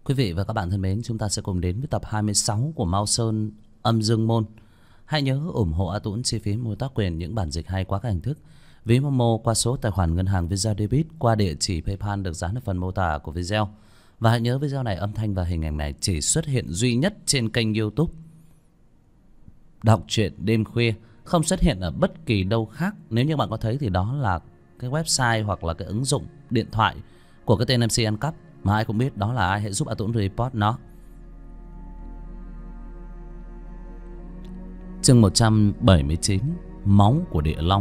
Quý vị và các bạn thân mến, chúng ta sẽ cùng đến với tập 26 của Mao Sơn Âm Dương Môn. Hãy nhớ ủng hộ A Tũng chi phí mua tác quyền những bản dịch hay qua các hình thức ví Momo qua số tài khoản ngân hàng Visa Debit qua địa chỉ PayPal được dán ở phần mô tả của video. Và hãy nhớ video này âm thanh và hình ảnh này chỉ xuất hiện duy nhất trên kênh YouTube Đọc truyện đêm khuya, không xuất hiện ở bất kỳ đâu khác. Nếu như bạn có thấy thì đó là cái website hoặc là cái ứng dụng điện thoại của cái tên MC ăn cắp, mà ai cũng biết đó là ai. Hãy giúp A Tũng report nó. Chương 179: Máu của địa long.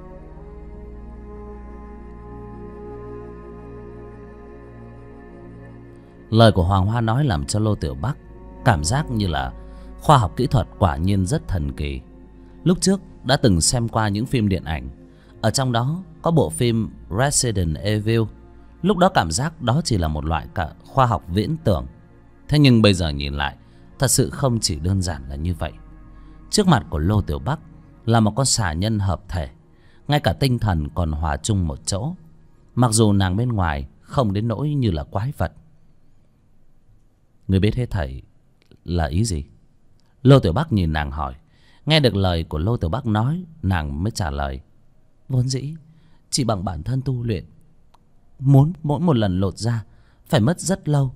Lời của Hoàng Hoa nói làm cho Lô Tiểu Bắc cảm giác như là khoa học kỹ thuật quả nhiên rất thần kỳ. Lúc trước đã từng xem qua những phim điện ảnh, ở trong đó có bộ phim Resident Evil. Lúc đó cảm giác đó chỉ là một loại cả khoa học viễn tưởng. Thế nhưng bây giờ nhìn lại, thật sự không chỉ đơn giản là như vậy. Trước mặt của Lô Tiểu Bắc là một con xà nhân hợp thể, ngay cả tinh thần còn hòa chung một chỗ. Mặc dù nàng bên ngoài không đến nỗi như là quái vật. Người biết hết thảy là ý gì? Lô Tiểu Bắc nhìn nàng hỏi. Nghe được lời của Lô Tiểu Bắc nói, nàng mới trả lời. Vốn dĩ chỉ bằng bản thân tu luyện, muốn mỗi một lần lột da phải mất rất lâu.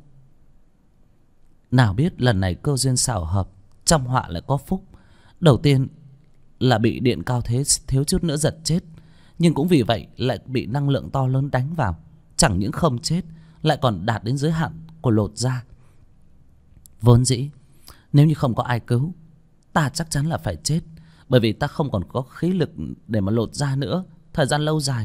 Nào biết lần này cơ duyên xảo hợp, trong họa lại có phúc. Đầu tiên là bị điện cao thế thiếu chút nữa giật chết, nhưng cũng vì vậy lại bị năng lượng to lớn đánh vào. Chẳng những không chết, lại còn đạt đến giới hạn của lột da. Vốn dĩ nếu như không có ai cứu, ta chắc chắn là phải chết, bởi vì ta không còn có khí lực để mà lột da nữa. Thời gian lâu dài,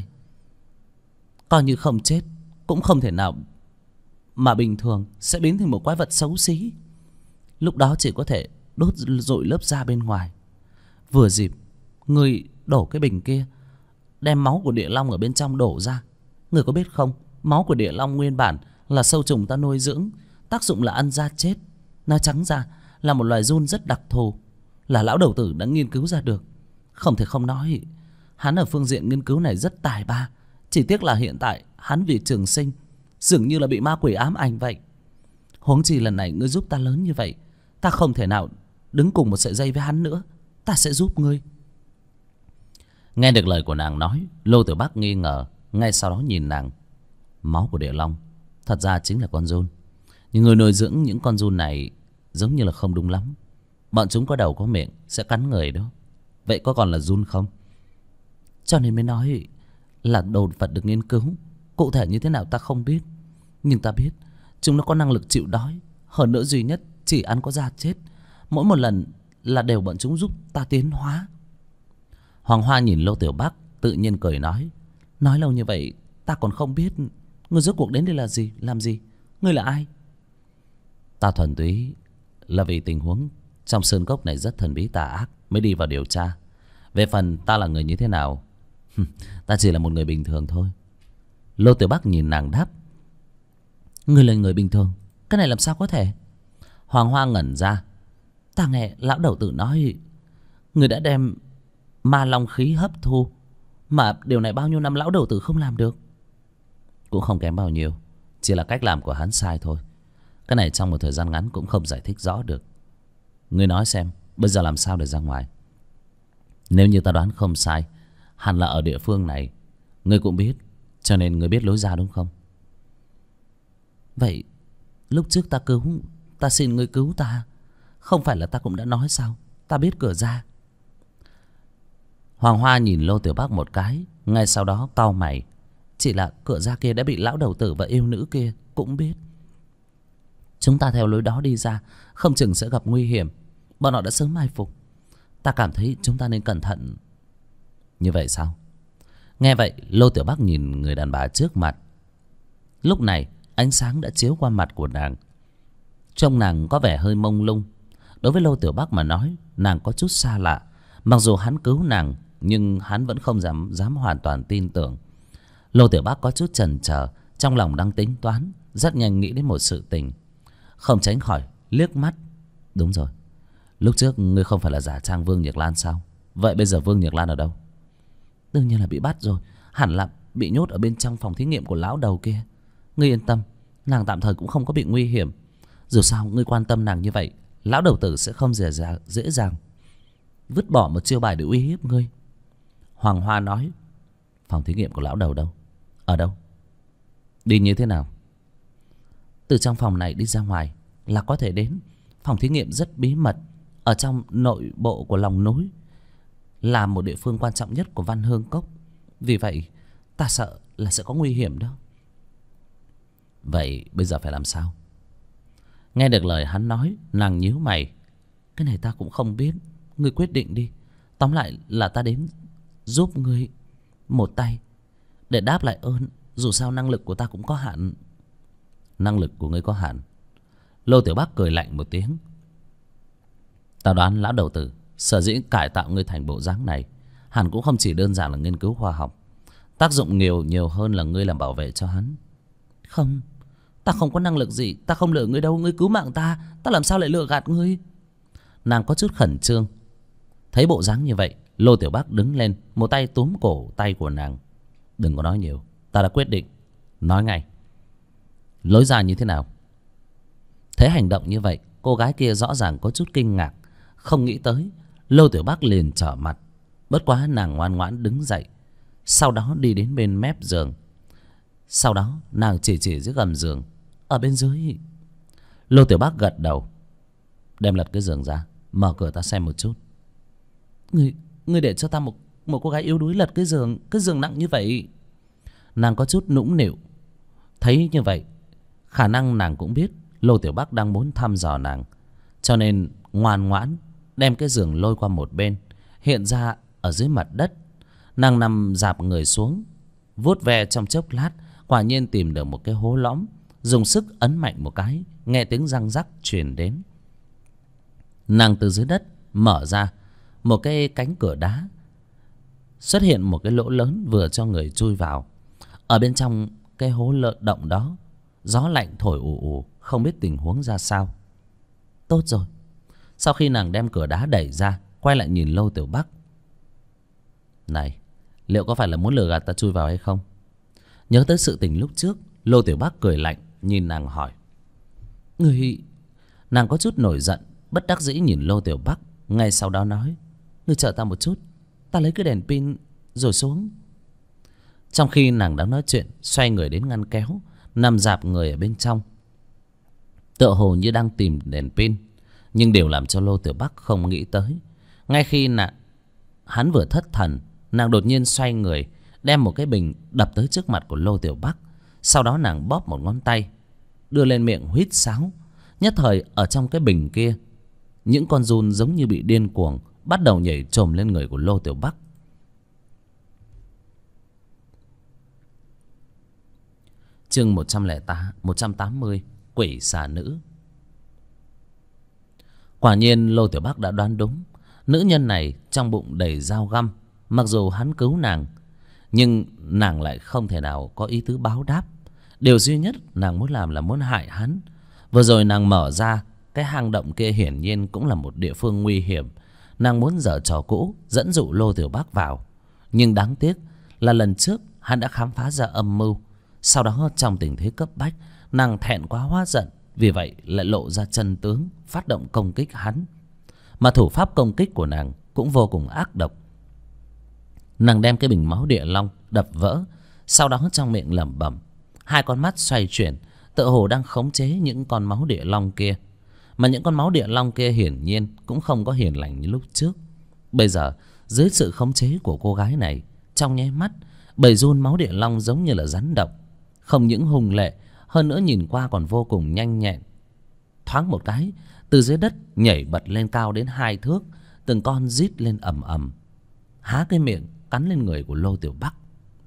coi như không chết cũng không thể nào mà bình thường sẽ biến thành một quái vật xấu xí. Lúc đó chỉ có thể đốt rụi lớp da bên ngoài. Vừa dịp người đổ cái bình kia, đem máu của địa long ở bên trong đổ ra. Người có biết không, máu của địa long nguyên bản là sâu trùng ta nuôi dưỡng, tác dụng là ăn da chết. Nói trắng ra là một loài giun rất đặc thù, là lão đầu tử đã nghiên cứu ra được. Không thể không nói, hắn ở phương diện nghiên cứu này rất tài ba. Chỉ tiếc là hiện tại hắn vì trường sinh dường như là bị ma quỷ ám ảnh vậy. Huống chi lần này ngươi giúp ta lớn như vậy, ta không thể nào đứng cùng một sợi dây với hắn nữa. Ta sẽ giúp ngươi. Nghe được lời của nàng nói, Lô Tiểu Bắc nghi ngờ, ngay sau đó nhìn nàng. Máu của địa long thật ra chính là con giun, nhưng người nuôi dưỡng những con giun này giống như là không đúng lắm. Bọn chúng có đầu có miệng, sẽ cắn người đó. Vậy có còn là giun không? Cho nên mới nói là đồ vật được nghiên cứu. Cụ thể như thế nào ta không biết, nhưng ta biết chúng nó có năng lực chịu đói. Hơn nữa duy nhất chỉ ăn có da chết. Mỗi một lần là đều bọn chúng giúp ta tiến hóa. Hoàng Hoa nhìn Lô Tiểu Bắc, tự nhiên cười nói. Nói lâu như vậy ta còn không biết ngươi rốt cuộc đến đây là gì, làm gì? Ngươi là ai? Ta thuần túy là vì tình huống trong sơn cốc này rất thần bí tà ác mới đi vào điều tra. Về phần ta là người như thế nào, ta chỉ là một người bình thường thôi. Lô Tiểu Bắc nhìn nàng đáp. Ngươi là người bình thường? Cái này làm sao có thể? Hoàng Hoa ngẩn ra. Ta nghe lão đầu tử nói người đã đem ma long khí hấp thu, mà điều này bao nhiêu năm lão đầu tử không làm được. Cũng không kém bao nhiêu, chỉ là cách làm của hắn sai thôi. Cái này trong một thời gian ngắn cũng không giải thích rõ được. Ngươi nói xem, bây giờ làm sao để ra ngoài? Nếu như ta đoán không sai, hẳn là ở địa phương này. Ngươi cũng biết, cho nên ngươi biết lối ra đúng không? Vậy lúc trước ta xin ngươi cứu ta, không phải là ta cũng đã nói sao? Ta biết cửa ra. Hoàng Hoa nhìn Lô Tiểu Bắc một cái, ngay sau đó cau mày. Chỉ là cửa ra kia đã bị lão đầu tử và yêu nữ kia cũng biết. Chúng ta theo lối đó đi ra, không chừng sẽ gặp nguy hiểm. Bọn họ đã sớm mai phục. Ta cảm thấy chúng ta nên cẩn thận. Như vậy sao? Nghe vậy, Lô Tiểu Bắc nhìn người đàn bà trước mặt. Lúc này ánh sáng đã chiếu qua mặt của nàng. Trông nàng có vẻ hơi mông lung. Đối với Lô Tiểu Bắc mà nói, nàng có chút xa lạ. Mặc dù hắn cứu nàng, nhưng hắn vẫn không dám hoàn toàn tin tưởng. Lô Tiểu Bắc có chút chần chờ, trong lòng đang tính toán, rất nhanh nghĩ đến một sự tình, không tránh khỏi liếc mắt. Đúng rồi, lúc trước ngươi không phải là giả trang Vương Nhược Lan sao? Vậy bây giờ Vương Nhược Lan ở đâu? Đương nhiên là bị bắt rồi. Hẳn là bị nhốt ở bên trong phòng thí nghiệm của lão đầu kia. Ngươi yên tâm, nàng tạm thời cũng không có bị nguy hiểm. Dù sao ngươi quan tâm nàng như vậy, lão đầu tử sẽ không dễ dàng vứt bỏ một chiêu bài để uy hiếp ngươi. Hoàng Hoa nói. Phòng thí nghiệm của lão đầu đâu? Ở đâu? Đi như thế nào? Từ trong phòng này đi ra ngoài là có thể đến. Phòng thí nghiệm rất bí mật, ở trong nội bộ của lòng núi, là một địa phương quan trọng nhất của Văn Hương Cốc. Vì vậy ta sợ là sẽ có nguy hiểm đó. Vậy bây giờ phải làm sao? Nghe được lời hắn nói, nàng nhíu mày. Cái này ta cũng không biết, ngươi quyết định đi. Tóm lại là ta đến giúp ngươi một tay để đáp lại ơn. Dù sao năng lực của ta cũng có hạn. Năng lực của ngươi có hạn? Lô Tiểu Bắc cười lạnh một tiếng. Ta đoán lão đầu tử sở dĩ cải tạo ngươi thành bộ dáng này hẳn cũng không chỉ đơn giản là nghiên cứu khoa học. Tác dụng nhiều hơn là ngươi làm bảo vệ cho hắn. Không, ta không có năng lực gì. Ta không lừa ngươi đâu. Ngươi cứu mạng ta, ta làm sao lại lừa gạt ngươi? Nàng có chút khẩn trương. Thấy bộ dáng như vậy, Lô Tiểu Bắc đứng lên, một tay túm cổ tay của nàng. Đừng có nói nhiều, ta đã quyết định. Nói ngay, lối ra như thế nào? Thấy hành động như vậy, cô gái kia rõ ràng có chút kinh ngạc. Không nghĩ tới Lô Tiểu Bắc liền trở mặt. Bất quá nàng ngoan ngoãn đứng dậy, sau đó đi đến bên mép giường. Sau đó nàng chỉ dưới gầm giường. Ở bên dưới. Lô Tiểu Bắc gật đầu. Đem lật cái giường ra, mở cửa ta xem một chút. Ngươi để cho ta một cô gái yếu đuối lật cái giường nặng như vậy? Nàng có chút nũng nịu. Thấy như vậy, khả năng nàng cũng biết Lô Tiểu Bắc đang muốn thăm dò nàng, cho nên ngoan ngoãn đem cái giường lôi qua một bên. Hiện ra ở dưới mặt đất, nàng nằm dạp người xuống, vuốt ve trong chốc lát, quả nhiên tìm được một cái hố lõm. Dùng sức ấn mạnh một cái, nghe tiếng răng rắc truyền đến. Nàng từ dưới đất mở ra một cái cánh cửa đá, xuất hiện một cái lỗ lớn vừa cho người chui vào. Ở bên trong cái hố động đó, gió lạnh thổi ù ù, không biết tình huống ra sao. Tốt rồi. Sau khi nàng đem cửa đá đẩy ra, quay lại nhìn Lô Tiểu Bắc. Này, liệu có phải là muốn lừa gạt ta chui vào hay không? Nhớ tới sự tình lúc trước, Lô Tiểu Bắc cười lạnh nhìn nàng hỏi. Ngươi... Nàng có chút nổi giận, bất đắc dĩ nhìn Lô Tiểu Bắc. Ngay sau đó nói. Ngươi chờ ta một chút, ta lấy cái đèn pin rồi xuống. Trong khi nàng đang nói chuyện, xoay người đến ngăn kéo, nằm dạp người ở bên trong, tựa hồ như đang tìm đèn pin. Nhưng điều làm cho Lô Tiểu Bắc không nghĩ tới, ngay khi hắn vừa thất thần, nàng đột nhiên xoay người, đem một cái bình đập tới trước mặt của Lô Tiểu Bắc. Sau đó nàng bóp một ngón tay, đưa lên miệng huýt sáo. Nhất thời ở trong cái bình kia, những con giun giống như bị điên cuồng bắt đầu nhảy chồm lên người của Lô Tiểu Bắc. Chương 180, Quỷ xà nữ. Quả nhiên Lô Tiểu Bắc đã đoán đúng. Nữ nhân này trong bụng đầy dao găm. Mặc dù hắn cứu nàng, nhưng nàng lại không thể nào có ý tứ báo đáp. Điều duy nhất nàng muốn làm là muốn hại hắn. Vừa rồi nàng mở ra cái hang động kia, hiển nhiên cũng là một địa phương nguy hiểm. Nàng muốn giở trò cũ, dẫn dụ Lô Tiểu Bắc vào. Nhưng đáng tiếc là lần trước hắn đã khám phá ra âm mưu. Sau đó trong tình thế cấp bách, nàng thẹn quá hóa giận, vì vậy lại lộ ra chân tướng, phát động công kích hắn. Mà thủ pháp công kích của nàng cũng vô cùng ác độc. Nàng đem cái bình máu địa long đập vỡ, sau đó trong miệng lẩm bẩm, hai con mắt xoay chuyển, tựa hồ đang khống chế những con máu địa long kia. Mà những con máu địa long kia hiển nhiên cũng không có hiền lành như lúc trước. Bây giờ dưới sự khống chế của cô gái này, trong nháy mắt bầy giun máu địa long giống như là rắn độc, không những hung lệ, hơn nữa nhìn qua còn vô cùng nhanh nhẹn. Thoáng một cái, từ dưới đất nhảy bật lên cao đến 2 thước, từng con rít lên ầm ầm, há cái miệng cắn lên người của Lô Tiểu Bắc.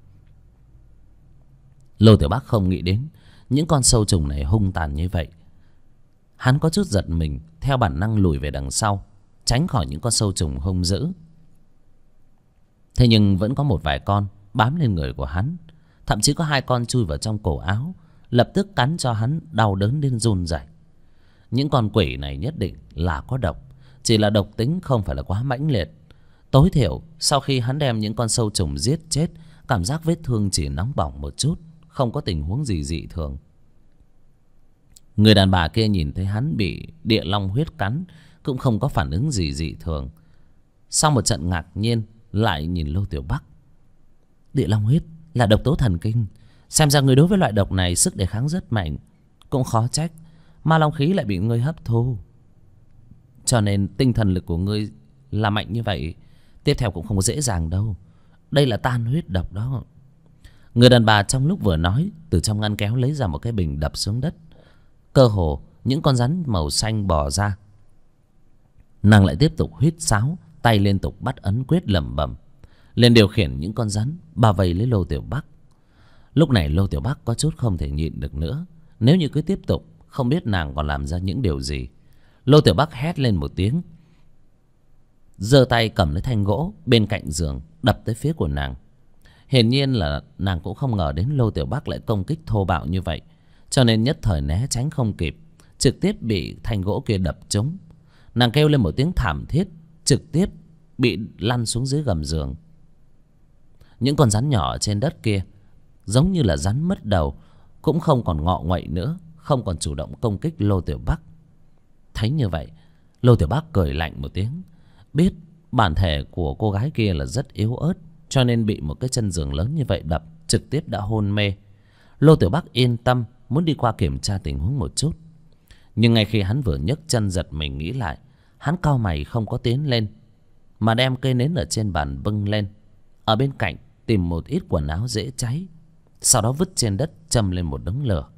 Lô Tiểu Bắc không nghĩ đến những con sâu trùng này hung tàn như vậy. Hắn có chút giật mình, theo bản năng lùi về đằng sau, tránh khỏi những con sâu trùng hung dữ. Thế nhưng vẫn có một vài con bám lên người của hắn, thậm chí có 2 con chui vào trong cổ áo, lập tức cắn cho hắn đau đớn đến run rẩy. Những con quỷ này nhất định là có độc, chỉ là độc tính không phải là quá mãnh liệt. Tối thiểu sau khi hắn đem những con sâu trùng giết chết, cảm giác vết thương chỉ nóng bỏng một chút, không có tình huống gì dị thường. Người đàn bà kia nhìn thấy hắn bị địa long huyết cắn cũng không có phản ứng gì dị thường. Sau một trận ngạc nhiên, lại nhìn Lô Tiểu Bắc. Địa long huyết là độc tố thần kinh, xem ra người đối với loại độc này sức đề kháng rất mạnh. Cũng khó trách ma long khí lại bị ngươi hấp thu, cho nên tinh thần lực của ngươi là mạnh như vậy. Tiếp theo cũng không có dễ dàng đâu, đây là tan huyết độc đó. Người đàn bà trong lúc vừa nói, từ trong ngăn kéo lấy ra một cái bình đập xuống đất. Cơ hồ những con rắn màu xanh bò ra. Nàng lại tiếp tục huýt sáo, tay liên tục bắt ấn quyết lẩm bẩm, lên điều khiển những con rắn bao vây lấy Lô Tiểu Bắc. Lúc này Lô Tiểu Bắc có chút không thể nhịn được nữa. Nếu như cứ tiếp tục, không biết nàng còn làm ra những điều gì. Lô Tiểu Bắc hét lên một tiếng, giơ tay cầm lấy thanh gỗ bên cạnh giường đập tới phía của nàng. Hiển nhiên là nàng cũng không ngờ đến Lô Tiểu Bắc lại công kích thô bạo như vậy, cho nên nhất thời né tránh không kịp, trực tiếp bị thanh gỗ kia đập trúng. Nàng kêu lên một tiếng thảm thiết, trực tiếp bị lăn xuống dưới gầm giường. Những con rắn nhỏ trên đất kia giống như là rắn mất đầu, cũng không còn ngọ nguậy nữa, không còn chủ động công kích Lô Tiểu Bắc. Thấy như vậy, Lô Tiểu Bắc cười lạnh một tiếng, biết bản thể của cô gái kia là rất yếu ớt, cho nên bị một cái chân giường lớn như vậy đập, trực tiếp đã hôn mê. Lô Tiểu Bắc yên tâm, muốn đi qua kiểm tra tình huống một chút. Nhưng ngay khi hắn vừa nhấc chân giật mình nghĩ lại, hắn cau mày không có tiến lên, mà đem cây nến ở trên bàn bưng lên, ở bên cạnh tìm một ít quần áo dễ cháy, sau đó vứt trên đất châm lên một đống lửa.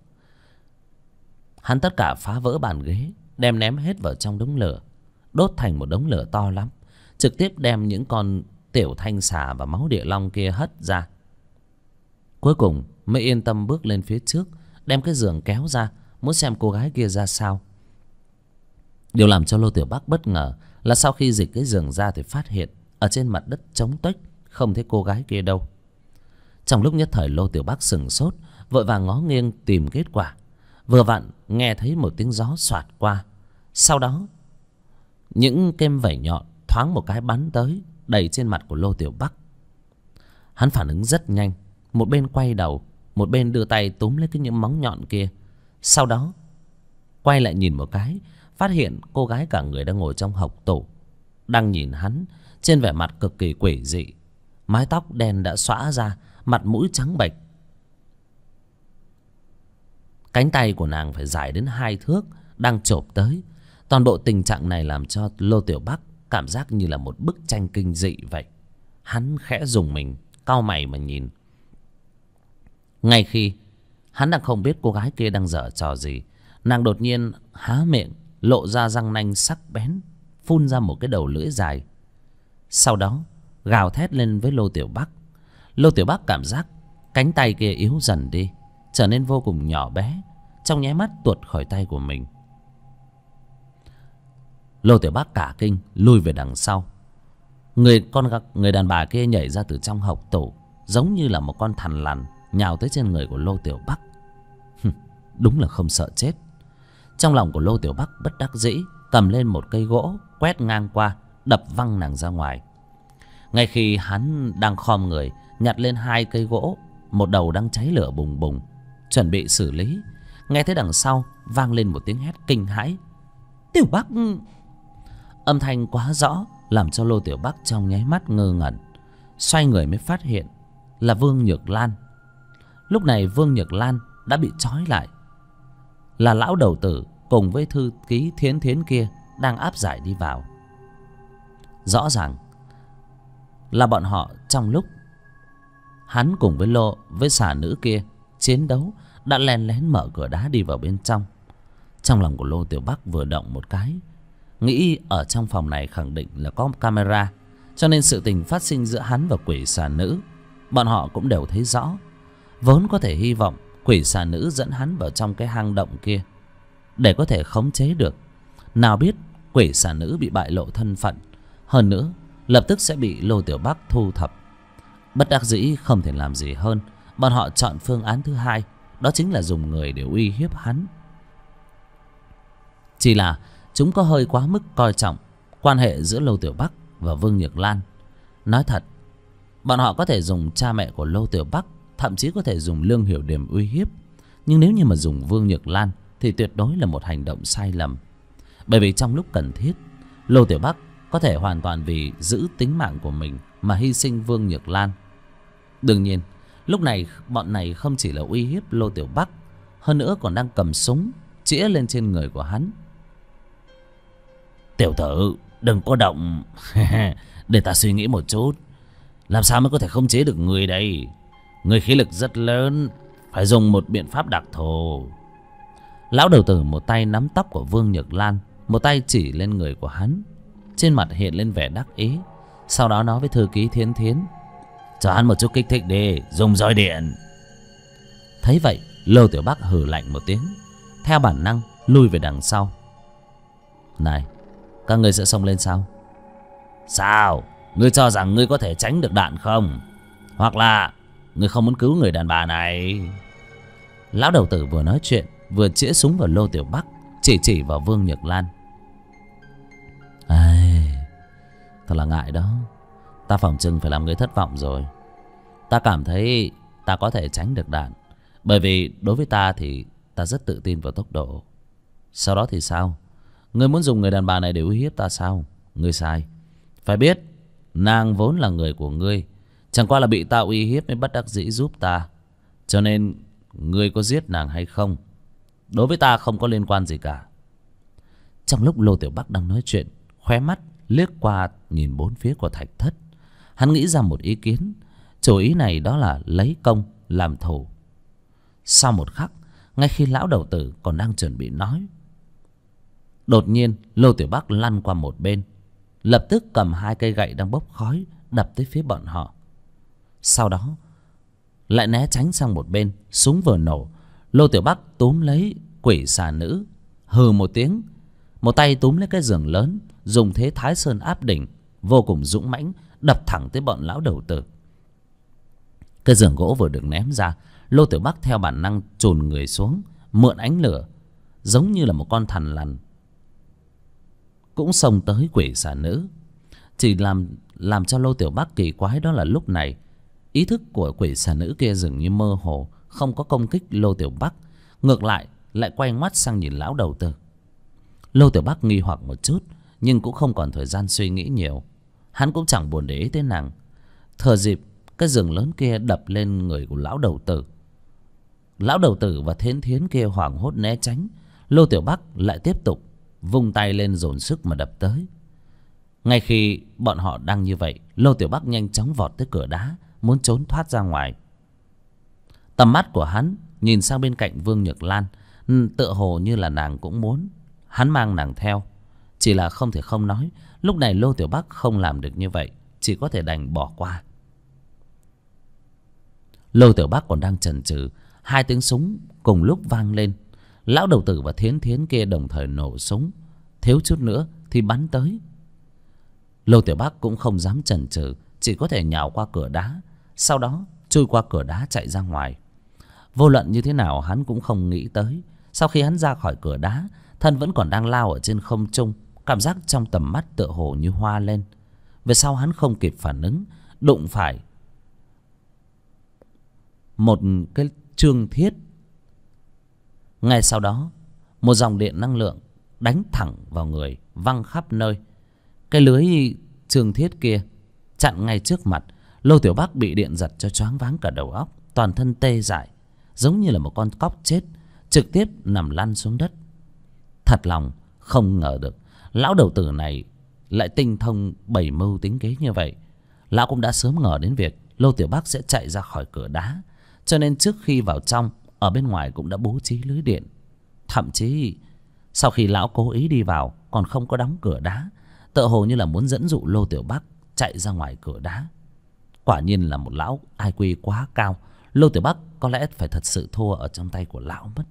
Hắn tất cả phá vỡ bàn ghế, đem ném hết vào trong đống lửa, đốt thành một đống lửa to lắm, trực tiếp đem những con tiểu thanh xà và máu địa long kia hất ra. Cuối cùng mới yên tâm bước lên phía trước, đem cái giường kéo ra, muốn xem cô gái kia ra sao. Điều làm cho Lô Tiểu Bắc bất ngờ là sau khi dịch cái giường ra thì phát hiện ở trên mặt đất trống tuếch, không thấy cô gái kia đâu. Trong lúc nhất thời Lô Tiểu Bắc sửng sốt, vội vàng ngó nghiêng tìm kết quả. Vừa vặn nghe thấy một tiếng gió xoạt qua, sau đó những kem vẩy nhọn thoáng một cái bắn tới, đầy trên mặt của Lô Tiểu Bắc. Hắn phản ứng rất nhanh, một bên quay đầu, một bên đưa tay túm lấy cái những móng nhọn kia. Sau đó quay lại nhìn một cái, phát hiện cô gái cả người đang ngồi trong hộc tủ, đang nhìn hắn, trên vẻ mặt cực kỳ quỷ dị. Mái tóc đen đã xõa ra, mặt mũi trắng bệch. Cánh tay của nàng phải dài đến 2 thước, đang chộp tới. Toàn bộ tình trạng này làm cho Lô Tiểu Bắc cảm giác như là một bức tranh kinh dị vậy. Hắn khẽ rùng mình, cau mày mà nhìn. Ngay khi hắn đang không biết cô gái kia đang giở trò gì, nàng đột nhiên há miệng, lộ ra răng nanh sắc bén, phun ra một cái đầu lưỡi dài. Sau đó gào thét lên với Lô Tiểu Bắc. Lô Tiểu Bắc cảm giác cánh tay kia yếu dần đi, trở nên vô cùng nhỏ bé, trong nháy mắt tuột khỏi tay của mình. Lô Tiểu Bắc cả kinh lùi về đằng sau. Người đàn bà kia nhảy ra từ trong hộc tủ, giống như là một con thằn lằn nhào tới trên người của Lô Tiểu Bắc. Đúng là không sợ chết. Trong lòng của Lô Tiểu Bắc bất đắc dĩ, cầm lên một cây gỗ quét ngang qua, đập văng nàng ra ngoài. Ngay khi hắn đang khom người nhặt lên 2 cây gỗ, một đầu đang cháy lửa bùng bùng, chuẩn bị xử lý, nghe thấy đằng sau vang lên một tiếng hét kinh hãi. Tiểu Bắc! Âm thanh quá rõ, làm cho Lô Tiểu Bắc trong nháy mắt ngơ ngẩn. Xoay người mới phát hiện là Vương Nhược Lan. Lúc này Vương Nhược Lan đã bị trói lại, là lão đầu tử cùng với thư ký Thiến Thiến kia đang áp giải đi vào. Rõ ràng là bọn họ trong lúc hắn cùng với xà nữ kia chiến đấu đã len lén mở cửa đá đi vào bên trong. Trong lòng của Lô Tiểu Bắc vừa động một cái, nghĩ ở trong phòng này khẳng định là có camera, cho nên sự tình phát sinh giữa hắn và quỷ xà nữ bọn họ cũng đều thấy rõ. Vốn có thể hy vọng quỷ xà nữ dẫn hắn vào trong cái hang động kia để có thể khống chế được. Nào biết quỷ xà nữ bị bại lộ thân phận, hơn nữa lập tức sẽ bị Lô Tiểu Bắc thu thập. Bất đắc dĩ không thể làm gì hơn, bọn họ chọn phương án thứ hai, đó chính là dùng người để uy hiếp hắn. Chỉ là chúng có hơi quá mức coi trọng quan hệ giữa Lô Tiểu Bắc và Vương Nhược Lan. Nói thật, bọn họ có thể dùng cha mẹ của Lô Tiểu Bắc, thậm chí có thể dùng Lương Hiểu Điểm uy hiếp, nhưng nếu như mà dùng Vương Nhược Lan thì tuyệt đối là một hành động sai lầm. Bởi vì trong lúc cần thiết, Lô Tiểu Bắc có thể hoàn toàn vì giữ tính mạng của mình mà hy sinh Vương Nhược Lan. Đương nhiên lúc này bọn này không chỉ là uy hiếp Lô Tiểu Bắc, hơn nữa còn đang cầm súng chĩa lên trên người của hắn. Tiểu tử, đừng có động. Để ta suy nghĩ một chút. Làm sao mới có thể khống chế được người đây? Người khí lực rất lớn, phải dùng một biện pháp đặc thù. Lão đầu tử một tay nắm tóc của Vương Nhược Lan, một tay chỉ lên người của hắn, trên mặt hiện lên vẻ đắc ý. Sau đó nói với thư ký Thiến Thiến: cho hắn một chút kích thích đi, dùng roi điện. Thấy vậy, Lô Tiểu Bắc hừ lạnh một tiếng, theo bản năng lui về đằng sau. Này, các ngươi sẽ xông lên sao? Sao? Ngươi cho rằng ngươi có thể tránh được đạn không? Hoặc là ngươi không muốn cứu người đàn bà này? Lão đầu tử vừa nói chuyện vừa chĩa súng vào Lô Tiểu Bắc, chỉ vào Vương Nhược Lan. Ai, thật là ngại đó. Ta phỏng chừng phải làm ngươi thất vọng rồi. Ta cảm thấy ta có thể tránh được đạn, bởi vì đối với ta thì ta rất tự tin vào tốc độ. Sau đó thì sao? Ngươi muốn dùng người đàn bà này để uy hiếp ta sao? Ngươi sai. Phải biết nàng vốn là người của ngươi, chẳng qua là bị ta uy hiếp mới bất đắc dĩ giúp ta. Cho nên ngươi có giết nàng hay không, đối với ta không có liên quan gì cả. Trong lúc Lô Tiểu Bắc đang nói chuyện, khóe mắt liếc qua nhìn bốn phía của thạch thất. Hắn nghĩ ra một ý kiến. Chủ ý này đó là lấy công làm thủ. Sau một khắc, ngay khi lão đầu tử còn đang chuẩn bị nói, đột nhiên Lô Tiểu Bắc lăn qua một bên, lập tức cầm hai cây gậy đang bốc khói đập tới phía bọn họ. Sau đó lại né tránh sang một bên. Súng vừa nổ, Lô Tiểu Bắc túm lấy quỷ xà nữ, hừ một tiếng, một tay túm lấy cái giường lớn, dùng thế Thái Sơn áp đỉnh, vô cùng dũng mãnh đập thẳng tới bọn lão đầu tử. Cái giường gỗ vừa được ném ra, Lô Tiểu Bắc theo bản năng chùn người xuống, mượn ánh lửa, giống như là một con thằn lằn, cũng xông tới quỷ xà nữ. Chỉ làm cho Lô Tiểu Bắc kỳ quái đó là lúc này ý thức của quỷ xà nữ kia dường như mơ hồ, không có công kích Lô Tiểu Bắc, ngược lại quay ngoắt sang nhìn lão đầu tử. Lô Tiểu Bắc nghi hoặc một chút, nhưng cũng không còn thời gian suy nghĩ nhiều. Hắn cũng chẳng buồn để ý tới nàng. Thừa dịp cái giường lớn kia đập lên người của lão đầu tử, lão đầu tử và Thiến Thiến kia hoảng hốt né tránh. Lô Tiểu Bắc lại tiếp tục vung tay lên dồn sức mà đập tới. Ngay khi bọn họ đang như vậy, Lô Tiểu Bắc nhanh chóng vọt tới cửa đá, muốn trốn thoát ra ngoài. Tầm mắt của hắn nhìn sang bên cạnh Vương Nhược Lan, tựa hồ như là nàng cũng muốn hắn mang nàng theo. Chỉ là không thể không nói, lúc này Lô Tiểu Bắc không làm được như vậy, chỉ có thể đành bỏ qua. Lô Tiểu Bắc còn đang chần chừ, hai tiếng súng cùng lúc vang lên. Lão đầu tử và Thiến Thiến kia đồng thời nổ súng, thiếu chút nữa thì bắn tới. Lô Tiểu Bắc cũng không dám chần chừ, chỉ có thể nhào qua cửa đá, sau đó chui qua cửa đá chạy ra ngoài. Vô luận như thế nào hắn cũng không nghĩ tới, sau khi hắn ra khỏi cửa đá, thân vẫn còn đang lao ở trên không trung, cảm giác trong tầm mắt tựa hồ như hoa lên. Về sau hắn không kịp phản ứng, đụng phải một cái trương thiết. Ngay sau đó, một dòng điện năng lượng đánh thẳng vào người, văng khắp nơi. Cái lưới trương thiết kia chặn ngay trước mặt. Lô Tiểu Bắc bị điện giật cho choáng váng cả đầu óc, toàn thân tê dại, giống như là một con cóc chết, trực tiếp nằm lăn xuống đất. Thật lòng không ngờ được lão đầu tử này lại tinh thông bày mưu tính kế như vậy. Lão cũng đã sớm ngờ đến việc Lô Tiểu Bắc sẽ chạy ra khỏi cửa đá, cho nên trước khi vào trong, ở bên ngoài cũng đã bố trí lưới điện. Thậm chí sau khi lão cố ý đi vào còn không có đóng cửa đá, tựa hồ như là muốn dẫn dụ Lô Tiểu Bắc chạy ra ngoài cửa đá. Quả nhiên là một lão IQ quá cao. Lô Tiểu Bắc có lẽ phải thật sự thua ở trong tay của lão mất.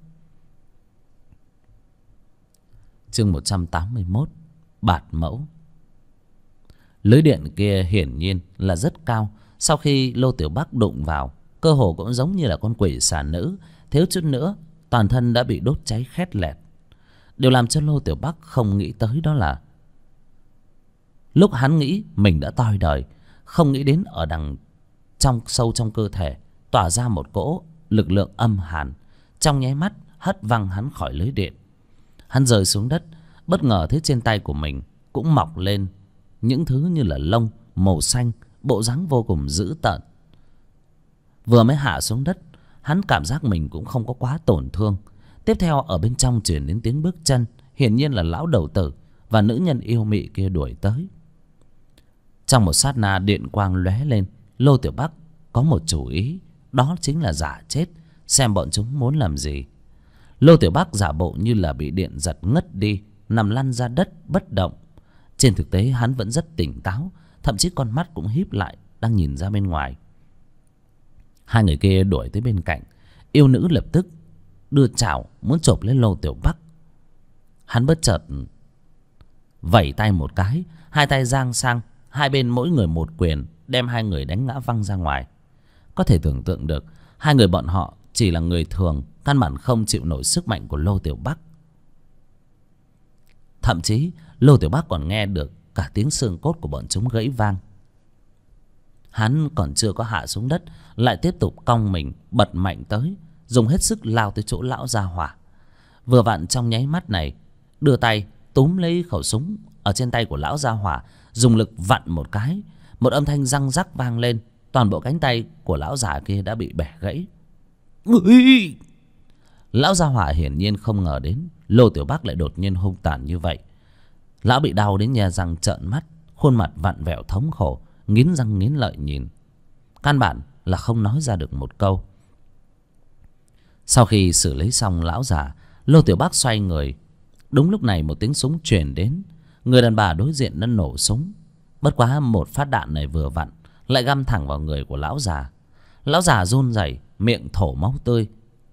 Chương 181, Bạt Mẫu. Lưới điện kia hiển nhiên là rất cao. Sau khi Lô Tiểu Bắc đụng vào, cơ hồ cũng giống như là con quỷ xà nữ, thiếu chút nữa toàn thân đã bị đốt cháy khét lẹt. Điều làm cho Lô Tiểu Bắc không nghĩ tới đó là lúc hắn nghĩ mình đã toi đời, không nghĩ đến ở đằng trong sâu trong cơ thể tỏa ra một cỗ lực lượng âm hàn. Trong nháy mắt hất văng hắn khỏi lưới điện. Hắn rơi xuống đất, bất ngờ thấy trên tay của mình cũng mọc lên những thứ như là lông màu xanh, bộ dáng vô cùng dữ tợn. Vừa mới hạ xuống đất, hắn cảm giác mình cũng không có quá tổn thương. Tiếp theo ở bên trong truyền đến tiếng bước chân, hiển nhiên là lão đầu tử và nữ nhân yêu mị kia đuổi tới. Trong một sát na điện quang lóe lên, Lô Tiểu Bắc có một chủ ý, đó chính là giả chết, xem bọn chúng muốn làm gì. Lô Tiểu Bắc giả bộ như là bị điện giật ngất đi, nằm lăn ra đất bất động. Trên thực tế hắn vẫn rất tỉnh táo, thậm chí con mắt cũng híp lại, đang nhìn ra bên ngoài. Hai người kia đuổi tới bên cạnh, yêu nữ lập tức đưa chảo muốn chộp lấy Lô Tiểu Bắc. Hắn bất chợt vẩy tay một cái, hai tay giang sang, hai bên mỗi người một quyền, đem hai người đánh ngã văng ra ngoài. Có thể tưởng tượng được, hai người bọn họ chỉ là người thường, căn bản không chịu nổi sức mạnh của Lô Tiểu Bắc. Thậm chí Lô Tiểu Bắc còn nghe được cả tiếng xương cốt của bọn chúng gãy vang. Hắn còn chưa có hạ xuống đất, lại tiếp tục cong mình bật mạnh tới, dùng hết sức lao tới chỗ lão gia hỏa. Vừa vặn trong nháy mắt này, đưa tay túm lấy khẩu súng ở trên tay của lão gia hỏa, dùng lực vặn một cái, một âm thanh răng rắc vang lên, toàn bộ cánh tay của lão già kia đã bị bẻ gãy. Người! Lão gia hỏa hiển nhiên không ngờ đến Lô Tiểu Bắc lại đột nhiên hung tàn như vậy. Lão bị đau đến nhe răng trợn mắt, khuôn mặt vặn vẹo thống khổ, nghiến răng nghiến lợi nhìn, căn bản là không nói ra được một câu. Sau khi xử lý xong lão già, Lô Tiểu Bắc xoay người. Đúng lúc này một tiếng súng truyền đến, người đàn bà đối diện đã nổ súng. Bất quá một phát đạn này vừa vặn lại găm thẳng vào người của lão già. Lão già run rẩy, miệng thổ máu tươi,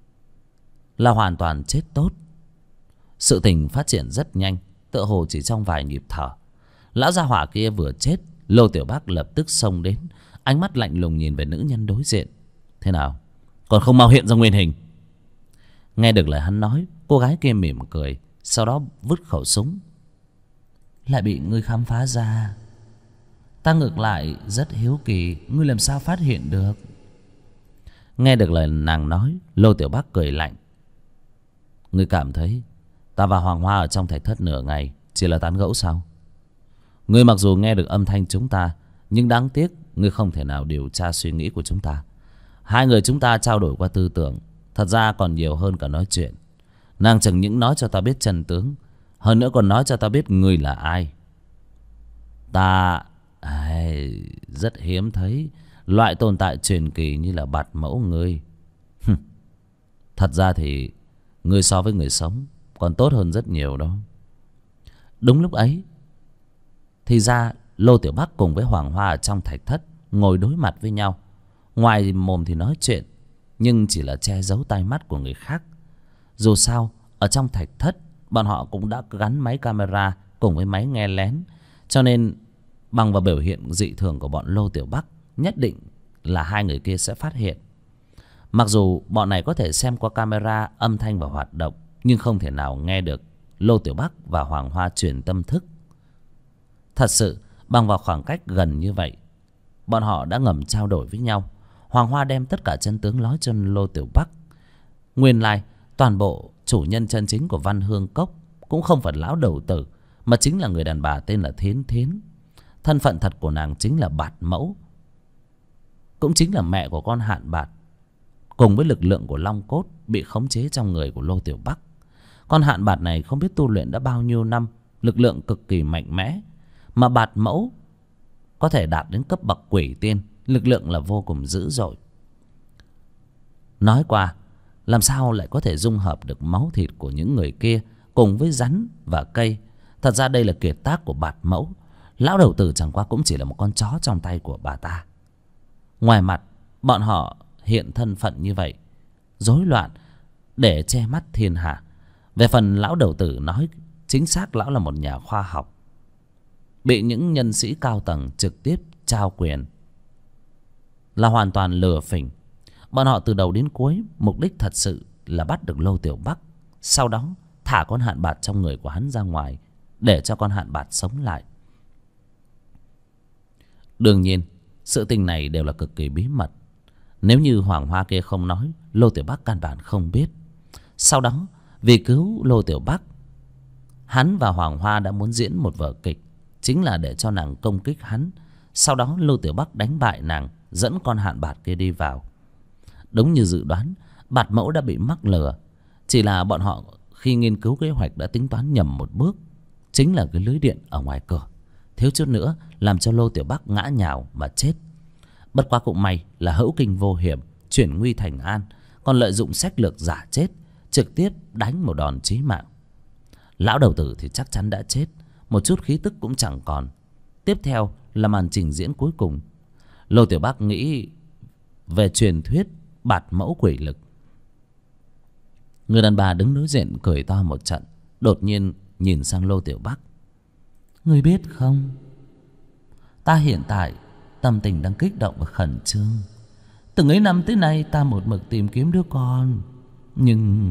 là hoàn toàn chết tốt. Sự tình phát triển rất nhanh, tựa hồ chỉ trong vài nhịp thở. Lão gia hỏa kia vừa chết, Lô Tiểu Bắc lập tức xông đến, ánh mắt lạnh lùng nhìn về nữ nhân đối diện. Thế nào, còn không mau hiện ra nguyên hình? Nghe được lời hắn nói, cô gái kia mỉm cười, sau đó vứt khẩu súng. Lại bị ngươi khám phá ra. Ta ngược lại rất hiếu kỳ, ngươi làm sao phát hiện được? Nghe được lời nàng nói, Lô Tiểu Bắc cười lạnh. Ngươi cảm thấy ta và Hoàng Hoa ở trong thạch thất nửa ngày chỉ là tán gẫu sao? Ngươi mặc dù nghe được âm thanh chúng ta, nhưng đáng tiếc ngươi không thể nào điều tra suy nghĩ của chúng ta. Hai người chúng ta trao đổi qua tư tưởng, thật ra còn nhiều hơn cả nói chuyện. Nàng chẳng những nói cho ta biết chân tướng, hơn nữa còn nói cho ta biết ngươi là ai. Ta rất hiếm thấy loại tồn tại truyền kỳ như là Bạt Mẫu ngươi. Thật ra thì ngươi so với người sống còn tốt hơn rất nhiều đó. Đúng lúc ấy, thì ra Lô Tiểu Bắc cùng với Hoàng Hoa ở trong thạch thất ngồi đối mặt với nhau. Ngoài mồm thì nói chuyện, nhưng chỉ là che giấu tai mắt của người khác. Dù sao ở trong thạch thất bọn họ cũng đã gắn máy camera cùng với máy nghe lén, cho nên bằng vào biểu hiện dị thường của bọn Lô Tiểu Bắc, nhất định là hai người kia sẽ phát hiện. Mặc dù bọn này có thể xem qua camera âm thanh và hoạt động, nhưng không thể nào nghe được Lô Tiểu Bắc và Hoàng Hoa truyền tâm thức. Thật sự bằng vào khoảng cách gần như vậy, bọn họ đã ngầm trao đổi với nhau. Hoàng Hoa đem tất cả chân tướng nói cho Lô Tiểu Bắc. Nguyên lai toàn bộ chủ nhân chân chính của Văn Hương Cốc cũng không phải lão đầu tử, mà chính là người đàn bà tên là Thiến Thiến. Thân phận thật của nàng chính là Bạt Mẫu, cũng chính là mẹ của con Hạn Bạt, cùng với lực lượng của Long Cốt bị khống chế trong người của Lô Tiểu Bắc. Con Hạn Bạt này không biết tu luyện đã bao nhiêu năm, lực lượng cực kỳ mạnh mẽ, mà Bạt Mẫu có thể đạt đến cấp bậc quỷ tiên, lực lượng là vô cùng dữ dội. Nói qua, làm sao lại có thể dung hợp được máu thịt của những người kia cùng với rắn và cây? Thật ra đây là kiệt tác của Bạt Mẫu. Lão đầu tử chẳng qua cũng chỉ là một con chó trong tay của bà ta. Ngoài mặt bọn họ hiện thân phận như vậy, rối loạn để che mắt thiên hạ. Về phần lão đầu tử nói chính xác, lão là một nhà khoa học, bị những nhân sĩ cao tầng trực tiếp trao quyền, là hoàn toàn lừa phỉnh. Bọn họ từ đầu đến cuối mục đích thật sự là bắt được Lô Tiểu Bắc, sau đó thả con Hạn Bạt trong người của hắn ra ngoài, để cho con Hạn Bạt sống lại. Đương nhiên sự tình này đều là cực kỳ bí mật. Nếu như Hoàng Hoa kia không nói, Lô Tiểu Bắc căn bản không biết. Sau đó vì cứu Lô Tiểu Bắc, hắn và Hoàng Hoa đã muốn diễn một vở kịch, chính là để cho nàng công kích hắn. Sau đó Lô Tiểu Bắc đánh bại nàng, dẫn con Hạn Bạt kia đi vào. Đúng như dự đoán, Bạt Mẫu đã bị mắc lừa. Chỉ là bọn họ khi nghiên cứu kế hoạch đã tính toán nhầm một bước, chính là cái lưới điện ở ngoài cửa, thiếu chút nữa làm cho Lô Tiểu Bắc ngã nhào mà chết. Bất quá cũng may là hữu kinh vô hiểm, chuyển nguy thành an, còn lợi dụng sách lược giả chết, trực tiếp đánh một đòn chí mạng. Lão đầu tử thì chắc chắn đã chết, một chút khí tức cũng chẳng còn. Tiếp theo là màn trình diễn cuối cùng. Lô Tiểu Bắc nghĩ về truyền thuyết Bạt Mẫu quỷ lực. Người đàn bà đứng đối diện cười to một trận, đột nhiên nhìn sang Lô Tiểu Bắc. Ngươi biết không, ta hiện tại tâm tình đang kích động và khẩn trương. Từng ấy năm tới nay ta một mực tìm kiếm đứa con, nhưng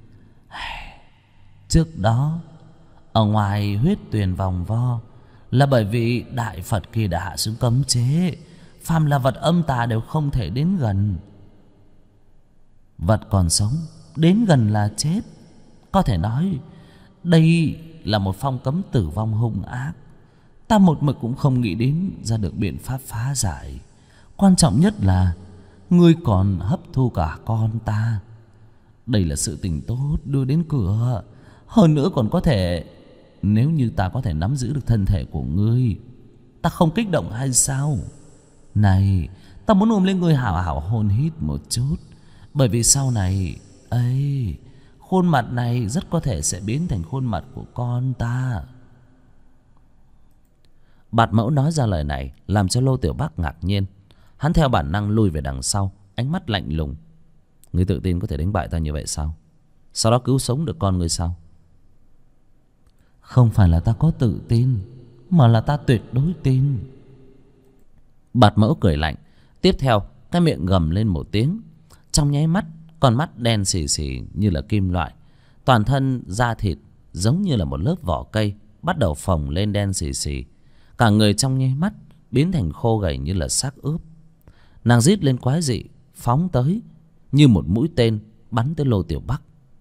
trước đó ở ngoài huyết tuyền vòng vo là bởi vì Đại Phật kia đã hạ xuống cấm chế, phàm là vật âm tà đều không thể đến gần. Vật còn sống đến gần là chết. Có thể nói đây là một phong cấm tử vong hung ác. Ta một mực cũng không nghĩ đến ra được biện pháp phá giải. Quan trọng nhất là ngươi còn hấp thu cả con ta. Đây là sự tình tốt đưa đến cửa. Hơn nữa còn có thể, nếu như ta có thể nắm giữ được thân thể của ngươi, ta không kích động hay sao? Này, ta muốn ôm lên ngươi hảo hảo hôn hít một chút. Bởi vì sau này ấy, khuôn mặt này rất có thể sẽ biến thành khuôn mặt của con ta. Bạt Mẫu nói ra lời này làm cho Lô Tiểu Bắc ngạc nhiên. Hắn theo bản năng lùi về đằng sau, ánh mắt lạnh lùng. Ngươi tự tin có thể đánh bại ta như vậy sao? Sau đó cứu sống được con ngươi sao? Không phải là ta có tự tin, mà là ta tuyệt đối tin. Bạt Mẫu cười lạnh. Tiếp theo cái miệng gầm lên một tiếng. Trong nháy mắt, con mắt đen xì xì như là kim loại, toàn thân da thịt giống như là một lớp vỏ cây bắt đầu phồng lên đen xì xì. Cả người trong nháy mắt biến thành khô gầy như là xác ướp. Nàng rít lên quái dị, phóng tới như một mũi tên bắn tới Lô Tiểu Bắc.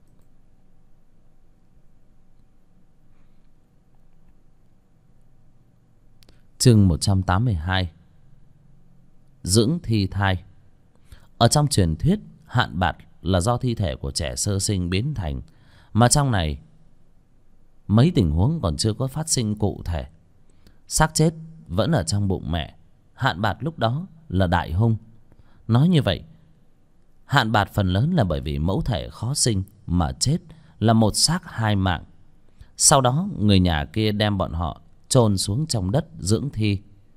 Chương 182. Dưỡng thi thai. Ở trong truyền thuyết, Hạn Bạt là do thi thể của trẻ sơ sinh biến thành, mà trong này mấy tình huống còn chưa có phát sinh cụ thể. Xác chết vẫn ở trong bụng mẹ. Hạn Bạt lúc đó là đại hung. Nói như vậy, Hạn Bạt phần lớn là bởi vì mẫu thể khó sinh mà chết, là một xác hai mạng. Sau đó người nhà kia đem bọn họ chôn xuống trong đất dưỡng thi.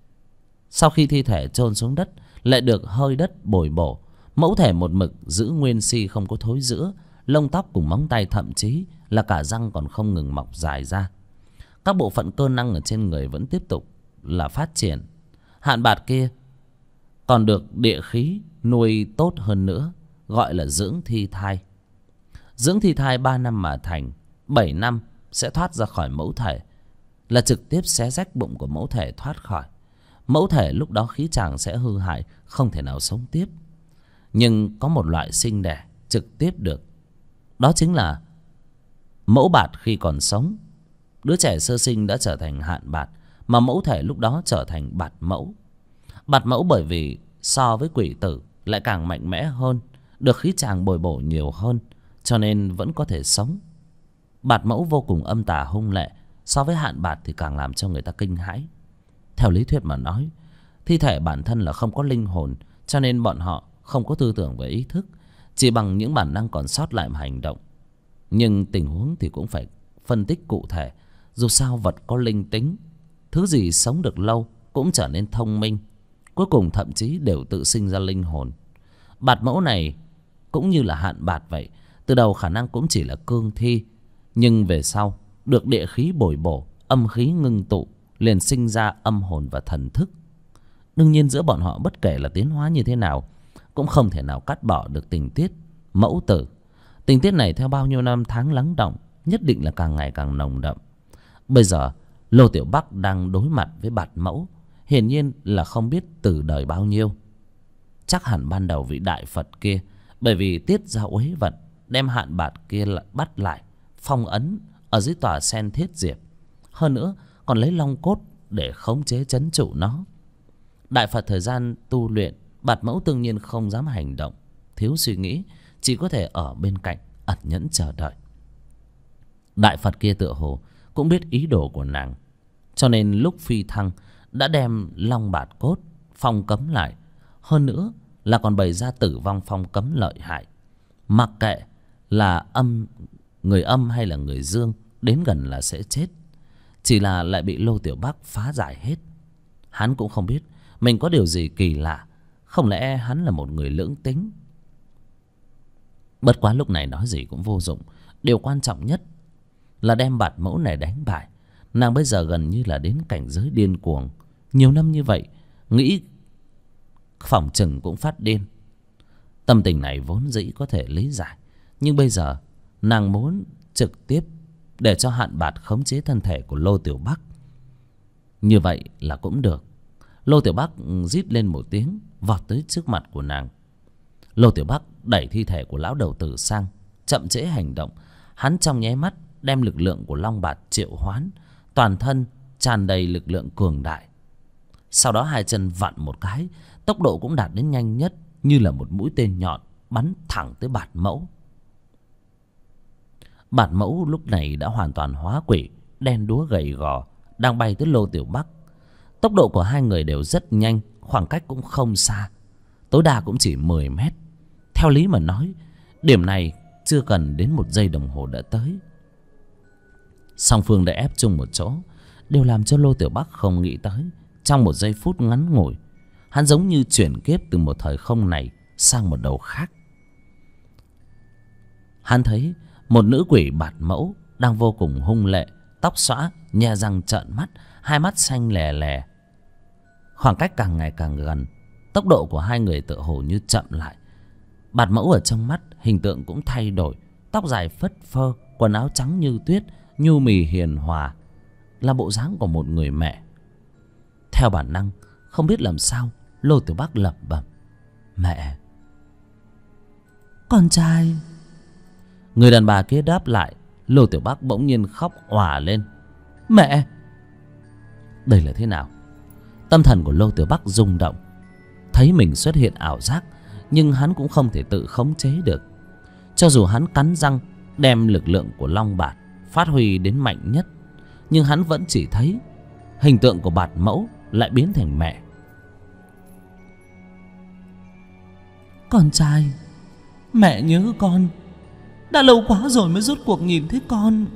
Sau khi thi thể chôn xuống đất, lại được hơi đất bồi bổ, mẫu thể một mực giữ nguyên si không có thối rữa, lông tóc cùng móng tay, thậm chí là cả răng còn không ngừng mọc dài ra. Các bộ phận cơ năng ở trên người vẫn tiếp tục là phát triển. Hạn Bạt kia còn được địa khí nuôi tốt hơn nữa, gọi là dưỡng thi thai. Dưỡng thi thai 3 năm mà thành, 7 năm sẽ thoát ra khỏi mẫu thể, là trực tiếp xé rách bụng của mẫu thể thoát khỏi. Mẫu thể lúc đó khí tràng sẽ hư hại, không thể nào sống tiếp. Nhưng có một loại sinh đẻ trực tiếp được, đó chính là mẫu Bạt khi còn sống. Đứa trẻ sơ sinh đã trở thành Hạn Bạt, mà mẫu thể lúc đó trở thành Bạt Mẫu. Bạt Mẫu bởi vì so với quỷ tử lại càng mạnh mẽ hơn, được khí tràng bồi bổ nhiều hơn, cho nên vẫn có thể sống. Bạt Mẫu vô cùng âm tà hung lệ, so với Hạn Bạt thì càng làm cho người ta kinh hãi. Theo lý thuyết mà nói, thi thể bản thân là không có linh hồn, cho nên bọn họ không có tư tưởng và ý thức, chỉ bằng những bản năng còn sót lại mà hành động. Nhưng tình huống thì cũng phải phân tích cụ thể. Dù sao vật có linh tính, thứ gì sống được lâu cũng trở nên thông minh, cuối cùng thậm chí đều tự sinh ra linh hồn. Bạt Mẫu này cũng như là Hạn Bạt vậy, từ đầu khả năng cũng chỉ là cương thi, nhưng về sau được địa khí bồi bổ, âm khí ngưng tụ, liền sinh ra âm hồn và thần thức. Đương nhiên giữa bọn họ bất kể là tiến hóa như thế nào, cũng không thể nào cắt bỏ được tình tiết mẫu tử. Tình tiết này theo bao nhiêu năm tháng lắng đọng, nhất định là càng ngày càng nồng đậm. Bây giờ Lô Tiểu Bắc đang đối mặt với Bạt Mẫu, hiển nhiên là không biết từ đời bao nhiêu. Chắc hẳn ban đầu vị Đại Phật kia bởi vì tiết ra uế vận đem Hạn Bạt kia bắt lại, phong ấn ở dưới tòa sen Thiết Diệp. Hơn nữa còn lấy long cốt để khống chế trấn trụ nó. Đại Phật thời gian tu luyện, Bạt Mẫu đương nhiên không dám hành động, thiếu suy nghĩ, chỉ có thể ở bên cạnh ẩn nhẫn chờ đợi. Đại Phật kia tựa hồ cũng biết ý đồ của nàng, cho nên lúc phi thăng đã đem long bạt cốt phong cấm lại. Hơn nữa là còn bày ra tử vong phong cấm lợi hại. Mặc kệ là người âm hay là người dương, đến gần là sẽ chết. Chỉ là lại bị Lô Tiểu Bắc phá giải hết. Hắn cũng không biết mình có điều gì kỳ lạ. Không lẽ hắn là một người lưỡng tính? Bất quá lúc này nói gì cũng vô dụng. Điều quan trọng nhất là đem Bạt Mẫu này đánh bại. Nàng bây giờ gần như là đến cảnh giới điên cuồng. Nhiều năm như vậy, nghĩ phỏng chừng cũng phát điên. Tâm tình này vốn dĩ có thể lý giải, nhưng bây giờ nàng muốn trực tiếp để cho Hạn Bạt khống chế thân thể của Lô Tiểu Bắc. Như vậy là cũng được. Lô Tiểu Bắc rít lên một tiếng, vọt tới trước mặt của nàng. Lô Tiểu Bắc đẩy thi thể của lão đầu tử sang, chậm trễ hành động. Hắn trong nháy mắt đem lực lượng của long bạt triệu hoán, toàn thân tràn đầy lực lượng cường đại. Sau đó hai chân vặn một cái, tốc độ cũng đạt đến nhanh nhất, như là một mũi tên nhọn bắn thẳng tới Bạt Mẫu. Bạt Mẫu lúc này đã hoàn toàn hóa quỷ, đen đúa gầy gò, đang bay tới Lô Tiểu Bắc. Tốc độ của hai người đều rất nhanh, khoảng cách cũng không xa, tối đa cũng chỉ 10 mét. Theo lý mà nói, điểm này chưa cần đến 1 giây đồng hồ đã tới. Song phương đã ép chung một chỗ, đều làm cho Lô Tiểu Bắc không nghĩ tới. Trong 1 giây phút ngắn ngủi, hắn giống như chuyển kiếp từ một thời không này sang một đầu khác. Hắn thấy một nữ quỷ Bạt Mẫu đang vô cùng hung lệ, tóc xõa, nhe răng trợn mắt, hai mắt xanh lè lè. Khoảng cách càng ngày càng gần, tốc độ của hai người tựa hồ như chậm lại. Bạt Mẫu ở trong mắt hình tượng cũng thay đổi, tóc dài phất phơ, quần áo trắng như tuyết, nhu mì hiền hòa, là bộ dáng của một người mẹ. Theo bản năng, không biết làm sao, Lô Tiểu Bắc lẩm bẩm: "Mẹ." "Con trai." Người đàn bà kia đáp lại. Lô Tiểu Bắc bỗng nhiên khóc òa lên: "Mẹ!" Đây là thế nào? Tâm thần của Lô Tiểu Bắc rung động, thấy mình xuất hiện ảo giác, nhưng hắn cũng không thể tự khống chế được. Cho dù hắn cắn răng đem lực lượng của long bạt phát huy đến mạnh nhất, nhưng hắn vẫn chỉ thấy hình tượng của Bạt Mẫu lại biến thành mẹ. "Con trai, mẹ nhớ con. Đã lâu quá rồi mới rốt cuộc nhìn thấy con."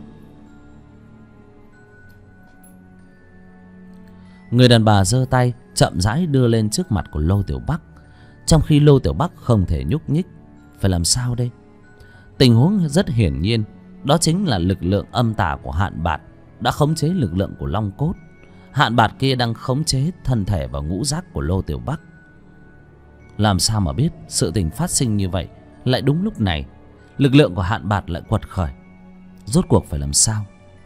Người đàn bà giơ tay chậm rãi đưa lên trước mặt của Lô Tiểu Bắc, trong khi Lô Tiểu Bắc không thể nhúc nhích. Phải làm sao đây? Tình huống rất hiển nhiên, đó chính là lực lượng âm tà của Hạn Bạt đã khống chế lực lượng của long cốt. Hạn Bạt kia đang khống chế thân thể và ngũ giác của Lô Tiểu Bắc. Làm sao mà biết sự tình phát sinh như vậy lại đúng lúc này lực lượng của Hạn Bạt lại quật khởi? Rốt cuộc phải làm sao?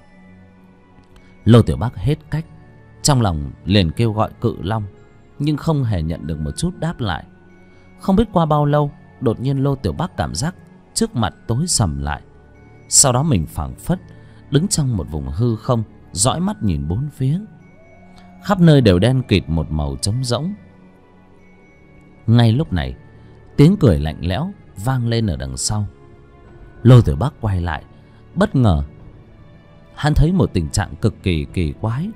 Lô Tiểu Bắc hết cách, trong lòng liền kêu gọi Cự Long, nhưng không hề nhận được một chút đáp lại. Không biết qua bao lâu, đột nhiên Lô Tiểu Bắc cảm giác trước mặt tối sầm lại. Sau đó mình phảng phất đứng trong một vùng hư không, dõi mắt nhìn bốn phía. Khắp nơi đều đen kịt một màu trống rỗng. Ngay lúc này, tiếng cười lạnh lẽo vang lên ở đằng sau. Lô Tiểu Bắc quay lại, bất ngờ hắn thấy một tình trạng cực kỳ kỳ quái.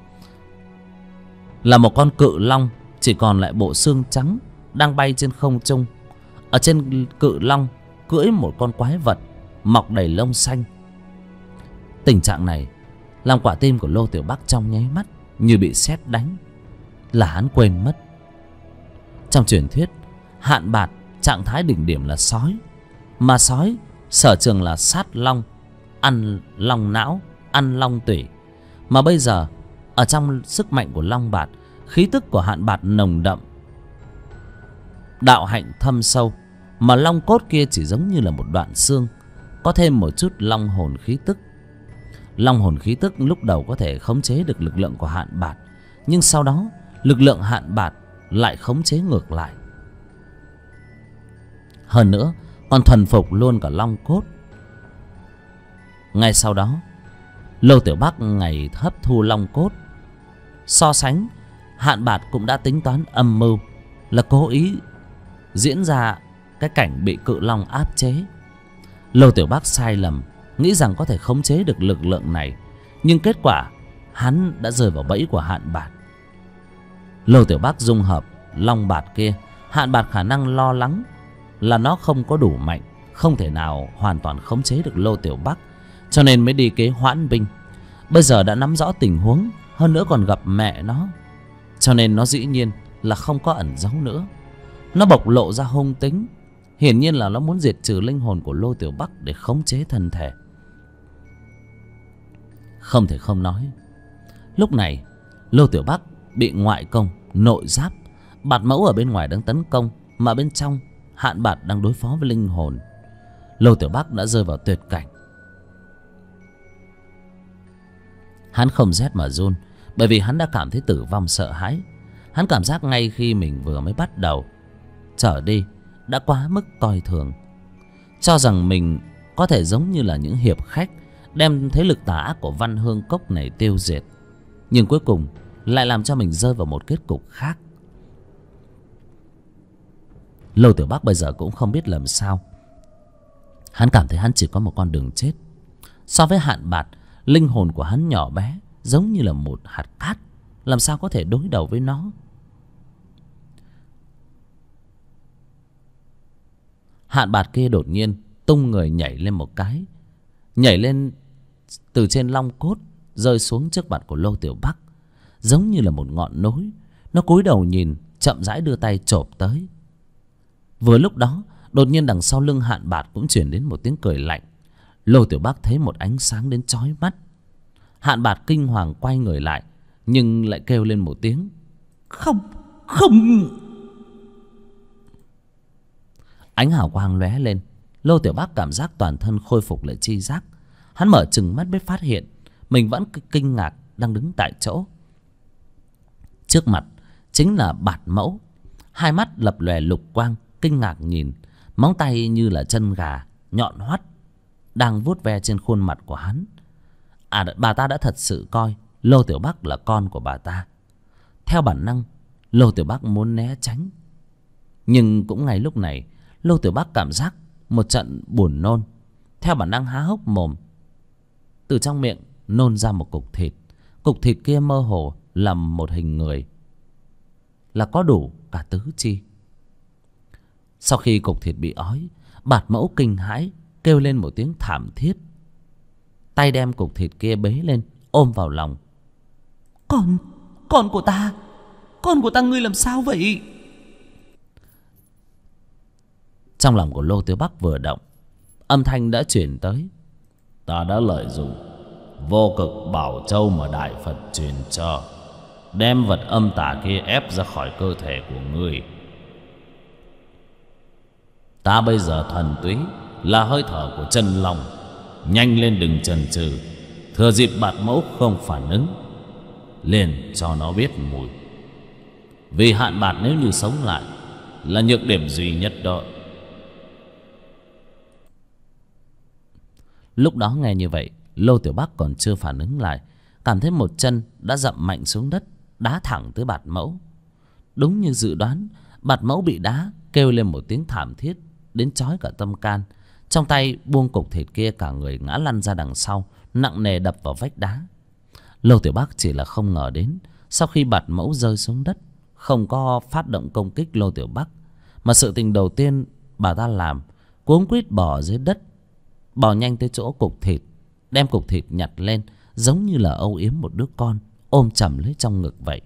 Là một con cự long chỉ còn lại bộ xương trắng đang bay trên không trung. Ở trên cự long cưỡi một con quái vật mọc đầy lông xanh. Tình trạng này làm quả tim của Lô Tiểu Bắc trong nháy mắt như bị sét đánh, là hắn quên mất. Trong truyền thuyết, Hạn Bạt trạng thái đỉnh điểm là sói, mà sói sở trường là sát long, ăn long não, ăn long tủy. Mà bây giờ ở trong sức mạnh của long bạt, khí tức của Hạn Bạt nồng đậm, đạo hạnh thâm sâu, mà long cốt kia chỉ giống như là một đoạn xương, có thêm một chút long hồn khí tức. Long hồn khí tức lúc đầu có thể khống chế được lực lượng của Hạn Bạt, nhưng sau đó lực lượng Hạn Bạt lại khống chế ngược lại. Hơn nữa còn thuần phục luôn cả long cốt. Ngay sau đó, Lô Tiểu Bắc ngày hấp thu long cốt. So sánh, Hạn Bạt cũng đã tính toán âm mưu, là cố ý diễn ra cái cảnh bị cự long áp chế. Lô Tiểu Bắc sai lầm, nghĩ rằng có thể khống chế được lực lượng này, nhưng kết quả hắn đã rơi vào bẫy của Hạn Bạt. Lô Tiểu Bắc dung hợp long bạt kia, Hạn Bạt khả năng lo lắng là nó không có đủ mạnh, không thể nào hoàn toàn khống chế được Lô Tiểu Bắc, cho nên mới đi kế hoãn binh. Bây giờ đã nắm rõ tình huống, hơn nữa còn gặp mẹ nó, cho nên nó dĩ nhiên là không có ẩn giấu nữa. Nó bộc lộ ra hung tính, hiển nhiên là nó muốn diệt trừ linh hồn của Lô Tiểu Bắc để khống chế thân thể. Không thể không nói, lúc này Lô Tiểu Bắc bị ngoại công, nội giáp. Bạt Mẫu ở bên ngoài đang tấn công, mà bên trong Hạn Bạt đang đối phó với linh hồn. Lô Tiểu Bắc đã rơi vào tuyệt cảnh. Hắn không rét mà run, bởi vì hắn đã cảm thấy tử vong sợ hãi. Hắn cảm giác ngay khi mình vừa mới bắt đầu trở đi đã quá mức coi thường, cho rằng mình có thể giống như là những hiệp khách đem thế lực tà ác của Văn Hương Cốc này tiêu diệt, nhưng cuối cùng lại làm cho mình rơi vào một kết cục khác. Lô Tiểu Bắc bây giờ cũng không biết làm sao. Hắn cảm thấy hắn chỉ có một con đường chết. So với Hạn Bạt, linh hồn của hắn nhỏ bé, giống như là một hạt cát, làm sao có thể đối đầu với nó. Hạn Bạt kia đột nhiên tung người nhảy lên một cái, nhảy lên từ trên long cốt, rơi xuống trước mặt của Lô Tiểu Bắc, giống như là một ngọn núi. Nó cúi đầu nhìn, chậm rãi đưa tay chộp tới. Vừa lúc đó, đột nhiên đằng sau lưng Hạn Bạt cũng truyền đến một tiếng cười lạnh. Lô Tiểu Bắc thấy một ánh sáng đến chói mắt. Hạn Bạt kinh hoàng quay người lại, nhưng lại kêu lên một tiếng: "Không, không!" Ánh hào quang lóe lên. Lô Tiểu Bắc cảm giác toàn thân khôi phục lại tri giác. Hắn mở trừng mắt mới phát hiện mình vẫn kinh ngạc đang đứng tại chỗ. Trước mặt chính là Bạt Mẫu, hai mắt lập lòe lục quang, kinh ngạc nhìn. Móng tay như là chân gà nhọn hoắt đang vuốt ve trên khuôn mặt của hắn. Bà ta đã thật sự coi Lô Tiểu Bắc là con của bà ta. Theo bản năng, Lô Tiểu Bắc muốn né tránh, nhưng cũng ngay lúc này Lô Tiểu Bắc cảm giác một trận buồn nôn. Theo bản năng há hốc mồm, từ trong miệng nôn ra một cục thịt. Cục thịt kia mơ hồ là một hình người, là có đủ cả tứ chi. Sau khi cục thịt bị ói, Bạt Mẫu kinh hãi kêu lên một tiếng thảm thiết, tay đem cục thịt kia bế lên ôm vào lòng. Con của ta, con của ta, ngươi làm sao vậy? Trong lòng của Lô Tiểu Bắc vừa động, âm thanh đã chuyển tới: "Ta đã lợi dụng vô cực bảo châu mà Đại Phật truyền cho, đem vật âm tà kia ép ra khỏi cơ thể của ngươi. Ta bây giờ thuần túy là hơi thở của chân long. Nhanh lên, đừng chần chừ. Thừa dịp Bạt Mẫu không phản ứng, liền cho nó biết mùi. Vì Hạn Bạt nếu như sống lại là nhược điểm duy nhất đó." Lúc đó nghe như vậy, Lô Tiểu Bắc còn chưa phản ứng lại, cảm thấy một chân đã dậm mạnh xuống đất, đá thẳng tới Bạt Mẫu. Đúng như dự đoán, Bạt Mẫu bị đá kêu lên một tiếng thảm thiết đến chói cả tâm can. Trong tay buông cục thịt kia, cả người ngã lăn ra đằng sau, nặng nề đập vào vách đá. Lô Tiểu Bắc chỉ là không ngờ đến, sau khi Bạt Mẫu rơi xuống đất, không có phát động công kích Lô Tiểu Bắc, mà sự tình đầu tiên bà ta làm, cuống quýt bò dưới đất, bò nhanh tới chỗ cục thịt, đem cục thịt nhặt lên, giống như là âu yếm một đứa con, ôm chầm lấy trong ngực vậy.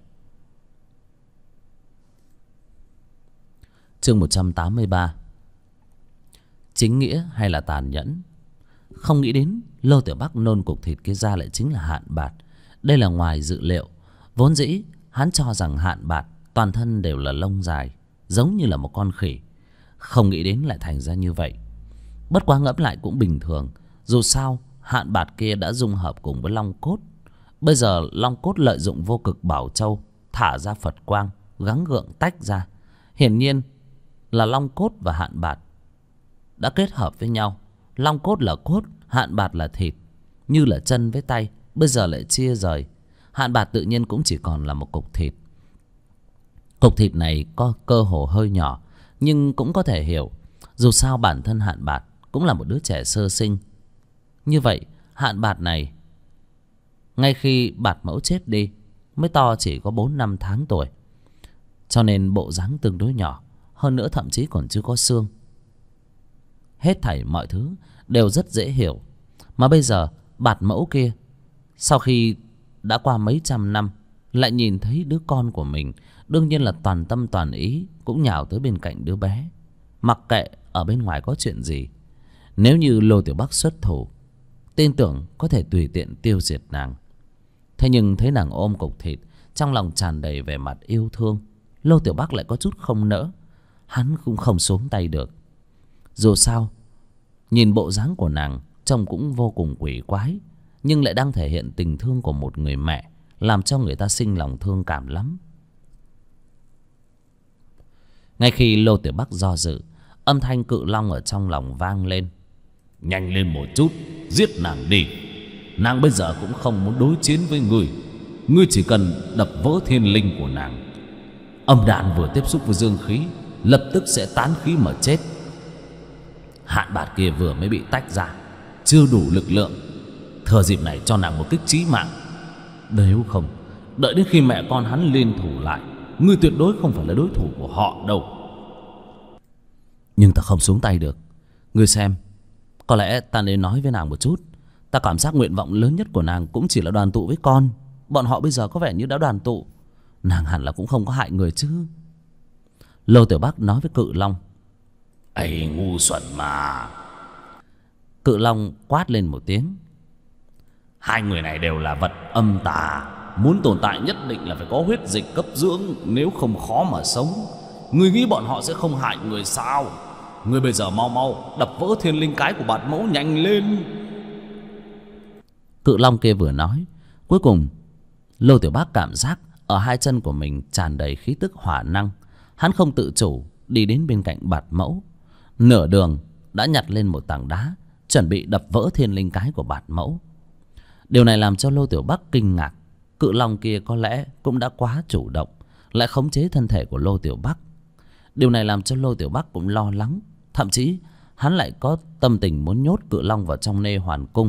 Chương 183. Chính nghĩa hay là tàn nhẫn? Không nghĩ đến Lô Tiểu Bắc nôn cục thịt kia ra lại chính là Hạn Bạt. Đây là ngoài dự liệu. Vốn dĩ hắn cho rằng Hạn Bạt toàn thân đều là lông dài, giống như là một con khỉ. Không nghĩ đến lại thành ra như vậy. Bất quá ngẫm lại cũng bình thường. Dù sao Hạn Bạt kia đã dung hợp cùng với long cốt. Bây giờ long cốt lợi dụng vô cực bảo châu thả ra Phật quang, gắng gượng tách ra. Hiển nhiên là long cốt và Hạn Bạt đã kết hợp với nhau. Long cốt là cốt, Hạn Bạt là thịt, như là chân với tay, bây giờ lại chia rời. Hạn Bạt tự nhiên cũng chỉ còn là một cục thịt. Cục thịt này có cơ hồ hơi nhỏ, nhưng cũng có thể hiểu. Dù sao bản thân Hạn Bạt cũng là một đứa trẻ sơ sinh. Như vậy Hạn Bạt này, ngay khi Bạt mẫu chết đi, mới to chỉ có 4-5 tháng tuổi, cho nên bộ dáng tương đối nhỏ. Hơn nữa thậm chí còn chưa có xương. Hết thảy mọi thứ đều rất dễ hiểu. Mà bây giờ Bạt mẫu kia, sau khi đã qua mấy trăm năm, lại nhìn thấy đứa con của mình, đương nhiên là toàn tâm toàn ý cũng nhào tới bên cạnh đứa bé, mặc kệ ở bên ngoài có chuyện gì. Nếu như Lô Tiểu Bắc xuất thủ, tin tưởng có thể tùy tiện tiêu diệt nàng. Thế nhưng thấy nàng ôm cục thịt, trong lòng tràn đầy vẻ mặt yêu thương, Lô Tiểu Bắc lại có chút không nỡ. Hắn cũng không xuống tay được. Dù sao nhìn bộ dáng của nàng trông cũng vô cùng quỷ quái, nhưng lại đang thể hiện tình thương của một người mẹ, làm cho người ta sinh lòng thương cảm lắm. Ngay khi Lô Tiểu Bắc do dự, âm thanh Cự Long ở trong lòng vang lên. Nhanh lên một chút, giết nàng đi. Nàng bây giờ cũng không muốn đối chiến với ngươi. Ngươi chỉ cần đập vỡ thiên linh của nàng. Âm đạn vừa tiếp xúc với dương khí, lập tức sẽ tán khí mà chết. Hạn Bạt kia vừa mới bị tách ra, chưa đủ lực lượng. Thừa dịp này cho nàng một kích chí mạng. Nếu không, đợi đến khi mẹ con hắn liên thủ lại, ngươi tuyệt đối không phải là đối thủ của họ đâu. Nhưng ta không xuống tay được. Ngươi xem, có lẽ ta nên nói với nàng một chút. Ta cảm giác nguyện vọng lớn nhất của nàng cũng chỉ là đoàn tụ với con. Bọn họ bây giờ có vẻ như đã đoàn tụ, nàng hẳn là cũng không có hại người chứ. Lô Tiểu Bắc nói với Cự Long. Ây, ngu xuẩn mà. Cự Long quát lên một tiếng. Hai người này đều là vật âm tà, muốn tồn tại nhất định là phải có huyết dịch cấp dưỡng, nếu không khó mà sống. Ngươi nghĩ bọn họ sẽ không hại người sao? Ngươi bây giờ mau mau đập vỡ thiên linh cái của Bạt mẫu, nhanh lên. Cự Long kia vừa nói, cuối cùng Lô Tiểu Bắc cảm giác ở hai chân của mình tràn đầy khí tức hỏa năng. Hắn không tự chủ đi đến bên cạnh Bạt mẫu, nửa đường đã nhặt lên một tảng đá, chuẩn bị đập vỡ thiên linh cái của Bạt mẫu. Điều này làm cho Lô Tiểu Bắc kinh ngạc. Cự Long kia có lẽ cũng đã quá chủ động, lại khống chế thân thể của Lô Tiểu Bắc. Điều này làm cho Lô Tiểu Bắc cũng lo lắng. Thậm chí hắn lại có tâm tình muốn nhốt Cự Long vào trong Nê Hoàn Cung.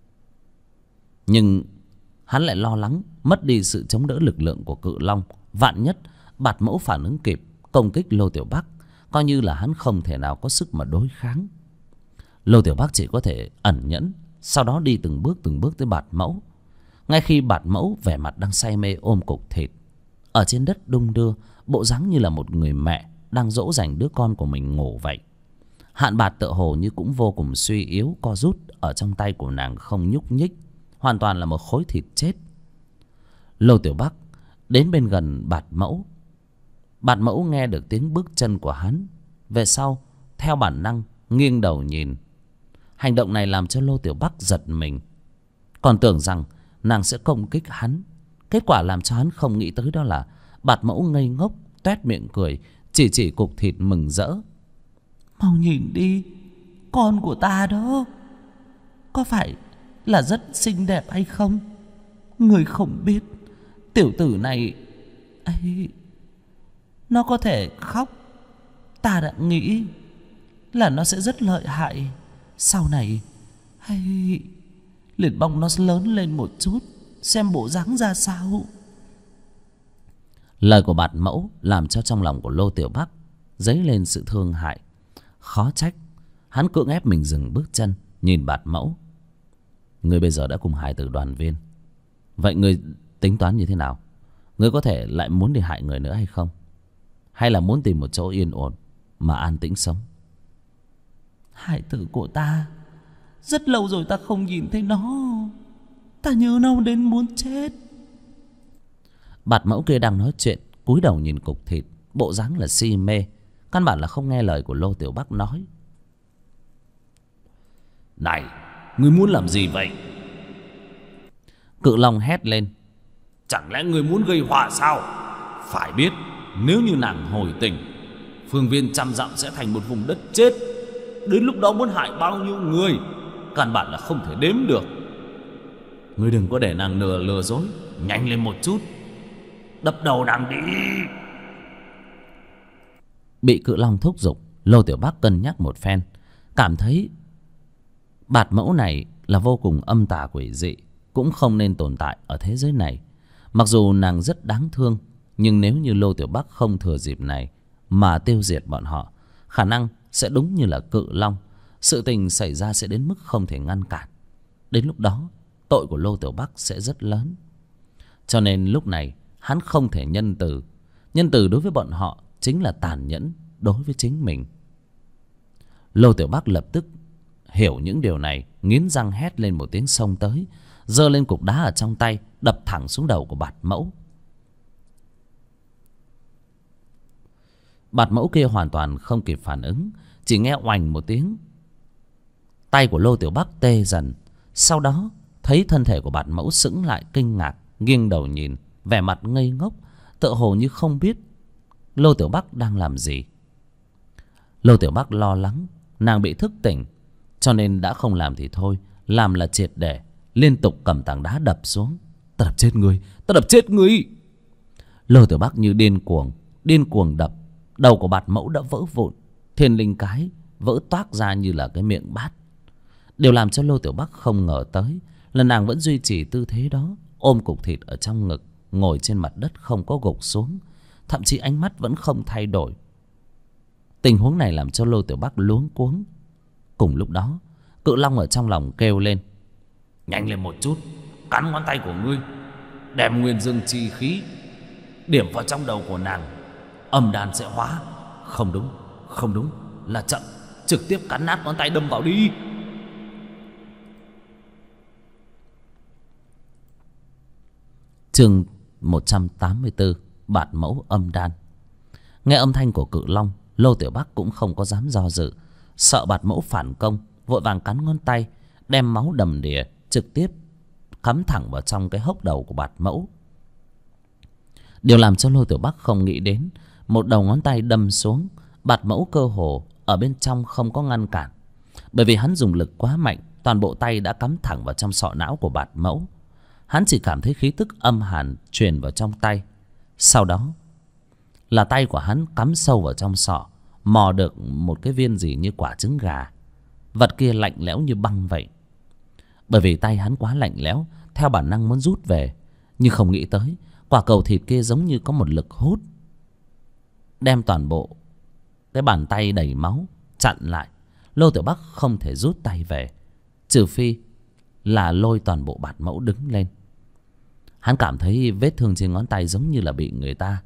Nhưng hắn lại lo lắng mất đi sự chống đỡ lực lượng của Cự Long. Vạn nhất Bạt mẫu phản ứng kịp công kích Lô Tiểu Bắc, coi như là hắn không thể nào có sức mà đối kháng. Lô Tiểu Bắc chỉ có thể ẩn nhẫn, sau đó đi từng bước tới Bạt mẫu. Ngay khi Bạt mẫu vẻ mặt đang say mê ôm cục thịt, ở trên đất đung đưa, bộ dáng như là một người mẹ đang dỗ dành đứa con của mình ngủ vậy. Hạn Bạt tựa hồ như cũng vô cùng suy yếu, co rút ở trong tay của nàng không nhúc nhích, hoàn toàn là một khối thịt chết. Lô Tiểu Bắc đến bên gần Bạt mẫu. Bạt mẫu nghe được tiếng bước chân của hắn, về sau theo bản năng nghiêng đầu nhìn. Hành động này làm cho Lô Tiểu Bắc giật mình, còn tưởng rằng nàng sẽ công kích hắn. Kết quả làm cho hắn không nghĩ tới đó là Bạt mẫu ngây ngốc toét miệng cười, chỉ cục thịt mừng rỡ. Mau nhìn đi, con của ta đó, có phải là rất xinh đẹp hay không? Người không biết tiểu tử này ấy, nó có thể khóc. Ta đã nghĩ là nó sẽ rất lợi hại. Sau này hay liền bong nó lớn lên một chút, xem bộ dáng ra sao. Lời của Bạt mẫu làm cho trong lòng của Lô Tiểu Bắc dấy lên sự thương hại. Khó trách hắn cưỡng ép mình dừng bước chân, nhìn Bạt mẫu. Ngươi bây giờ đã cùng hài tử đoàn viên, vậy ngươi tính toán như thế nào? Ngươi có thể lại muốn đi hại người nữa hay không? Hay là muốn tìm một chỗ yên ổn mà an tĩnh sống? Hài tử của ta, rất lâu rồi ta không nhìn thấy nó, ta nhớ nó đến muốn chết. Bạt mẫu kia đang nói chuyện, cúi đầu nhìn cục thịt, bộ dáng là si mê, căn bản là không nghe lời của Lô Tiểu Bắc nói. Này, ngươi muốn làm gì vậy? Cự Long hét lên. Chẳng lẽ ngươi muốn gây họa sao? Phải biết, nếu như nàng hồi tỉnh, phương viên trăm dặm sẽ thành một vùng đất chết. Đến lúc đó muốn hại bao nhiêu người, căn bản là không thể đếm được. Ngươi đừng có để nàng lừa dối. Nhanh lên một chút, đập đầu nàng đi. Bị Cự Long thúc giục, Lô Tiểu Bắc cân nhắc một phen, cảm thấy bạt mẫu này là vô cùng âm tà quỷ dị, cũng không nên tồn tại ở thế giới này. Mặc dù nàng rất đáng thương, nhưng nếu như Lô Tiểu Bắc không thừa dịp này mà tiêu diệt bọn họ, khả năng sẽ đúng như là Cự Long, sự tình xảy ra sẽ đến mức không thể ngăn cản. Đến lúc đó tội của Lô Tiểu Bắc sẽ rất lớn. Cho nên lúc này hắn không thể nhân từ. Nhân từ đối với bọn họ chính là tàn nhẫn đối với chính mình. Lô Tiểu Bắc lập tức hiểu những điều này, nghiến răng hét lên một tiếng xông tới, giơ lên cục đá ở trong tay, đập thẳng xuống đầu của bạt mẫu. Bạt mẫu kia hoàn toàn không kịp phản ứng, chỉ nghe oành một tiếng, tay của Lô Tiểu Bắc tê dần. Sau đó thấy thân thể của bạt mẫu sững lại kinh ngạc, nghiêng đầu nhìn, vẻ mặt ngây ngốc, tựa hồ như không biết Lô Tiểu Bắc đang làm gì. Lô Tiểu Bắc lo lắng nàng bị thức tỉnh, cho nên đã không làm thì thôi, làm là triệt để, liên tục cầm tảng đá đập xuống. Ta đập chết ngươi, ta đập chết ngươi. Lô Tiểu Bắc như điên cuồng đập. Đầu của bạt mẫu đã vỡ vụn, thiên linh cái vỡ toác ra như là cái miệng bát. Điều làm cho Lô Tiểu Bắc không ngờ tới là nàng vẫn duy trì tư thế đó, ôm cục thịt ở trong ngực, ngồi trên mặt đất không có gục xuống, thậm chí ánh mắt vẫn không thay đổi. Tình huống này làm cho Lô Tiểu Bắc luống cuống. Cùng lúc đó, Cự Long ở trong lòng kêu lên: Nhanh lên một chút, cắn ngón tay của ngươi, đem nguyên dương chi khí điểm vào trong đầu của nàng, âm đàn sẽ hóa. Không đúng, là chậm, trực tiếp cắn nát ngón tay đâm vào đi. Chương 184: Bạt mẫu âm đan. Nghe âm thanh của Cự Long, Lô Tiểu Bắc cũng không có dám do dự, sợ bạt mẫu phản công, vội vàng cắn ngón tay, đem máu đầm đìa trực tiếp cắm thẳng vào trong cái hốc đầu của bạt mẫu. Điều làm cho Lô Tiểu Bắc không nghĩ đến, một đầu ngón tay đâm xuống, bạt mẫu cơ hồ ở bên trong không có ngăn cản, bởi vì hắn dùng lực quá mạnh, toàn bộ tay đã cắm thẳng vào trong sọ não của bạt mẫu. Hắn chỉ cảm thấy khí tức âm hàn truyền vào trong tay. Sau đó là tay của hắn cắm sâu vào trong sọ, mò được một cái viên gì như quả trứng gà. Vật kia lạnh lẽo như băng vậy. Bởi vì tay hắn quá lạnh lẽo, theo bản năng muốn rút về, nhưng không nghĩ tới quả cầu thịt kia giống như có một lực hút, đem toàn bộ cái bàn tay đầy máu chặn lại. Lô Tiểu Bắc không thể rút tay về, trừ phi là lôi toàn bộ bạt mẫu đứng lên. Hắn cảm thấy vết thương trên ngón tay giống như là bị người ta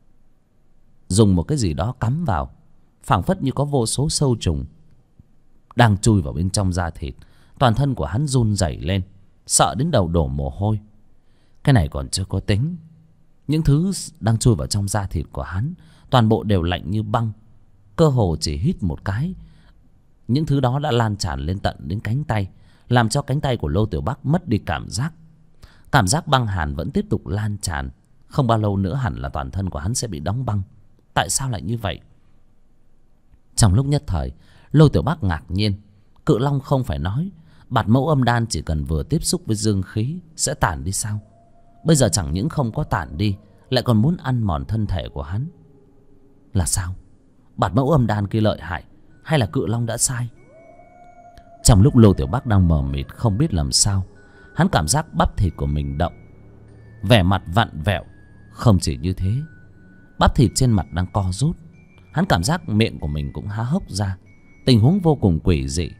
dùng một cái gì đó cắm vào, phảng phất như có vô số sâu trùng đang chui vào bên trong da thịt. Toàn thân của hắn run rẩy lên, sợ đến đầu đổ mồ hôi. Cái này còn chưa có tính, những thứ đang chui vào trong da thịt của hắn toàn bộ đều lạnh như băng. Cơ hồ chỉ hít một cái, những thứ đó đã lan tràn lên tận đến cánh tay, làm cho cánh tay của Lô Tiểu Bắc mất đi cảm giác. Cảm giác băng hàn vẫn tiếp tục lan tràn. Không bao lâu nữa hẳn là toàn thân của hắn sẽ bị đóng băng. Tại sao lại như vậy? Trong lúc nhất thời, Lô Tiểu Bắc ngạc nhiên. Cự Long không phải nói bạt mẫu âm đan chỉ cần vừa tiếp xúc với dương khí sẽ tản đi sao? Bây giờ chẳng những không có tản đi, lại còn muốn ăn mòn thân thể của hắn. Là sao? Bạt mẫu âm đan kia lợi hại, hay là Cự Long đã sai? Trong lúc Lô Tiểu Bắc đang mờ mịt không biết làm sao, hắn cảm giác bắp thịt của mình động, vẻ mặt vặn vẹo. Không chỉ như thế, bắp thịt trên mặt đang co rút. Hắn cảm giác miệng của mình cũng há hốc ra. Tình huống vô cùng quỷ dị,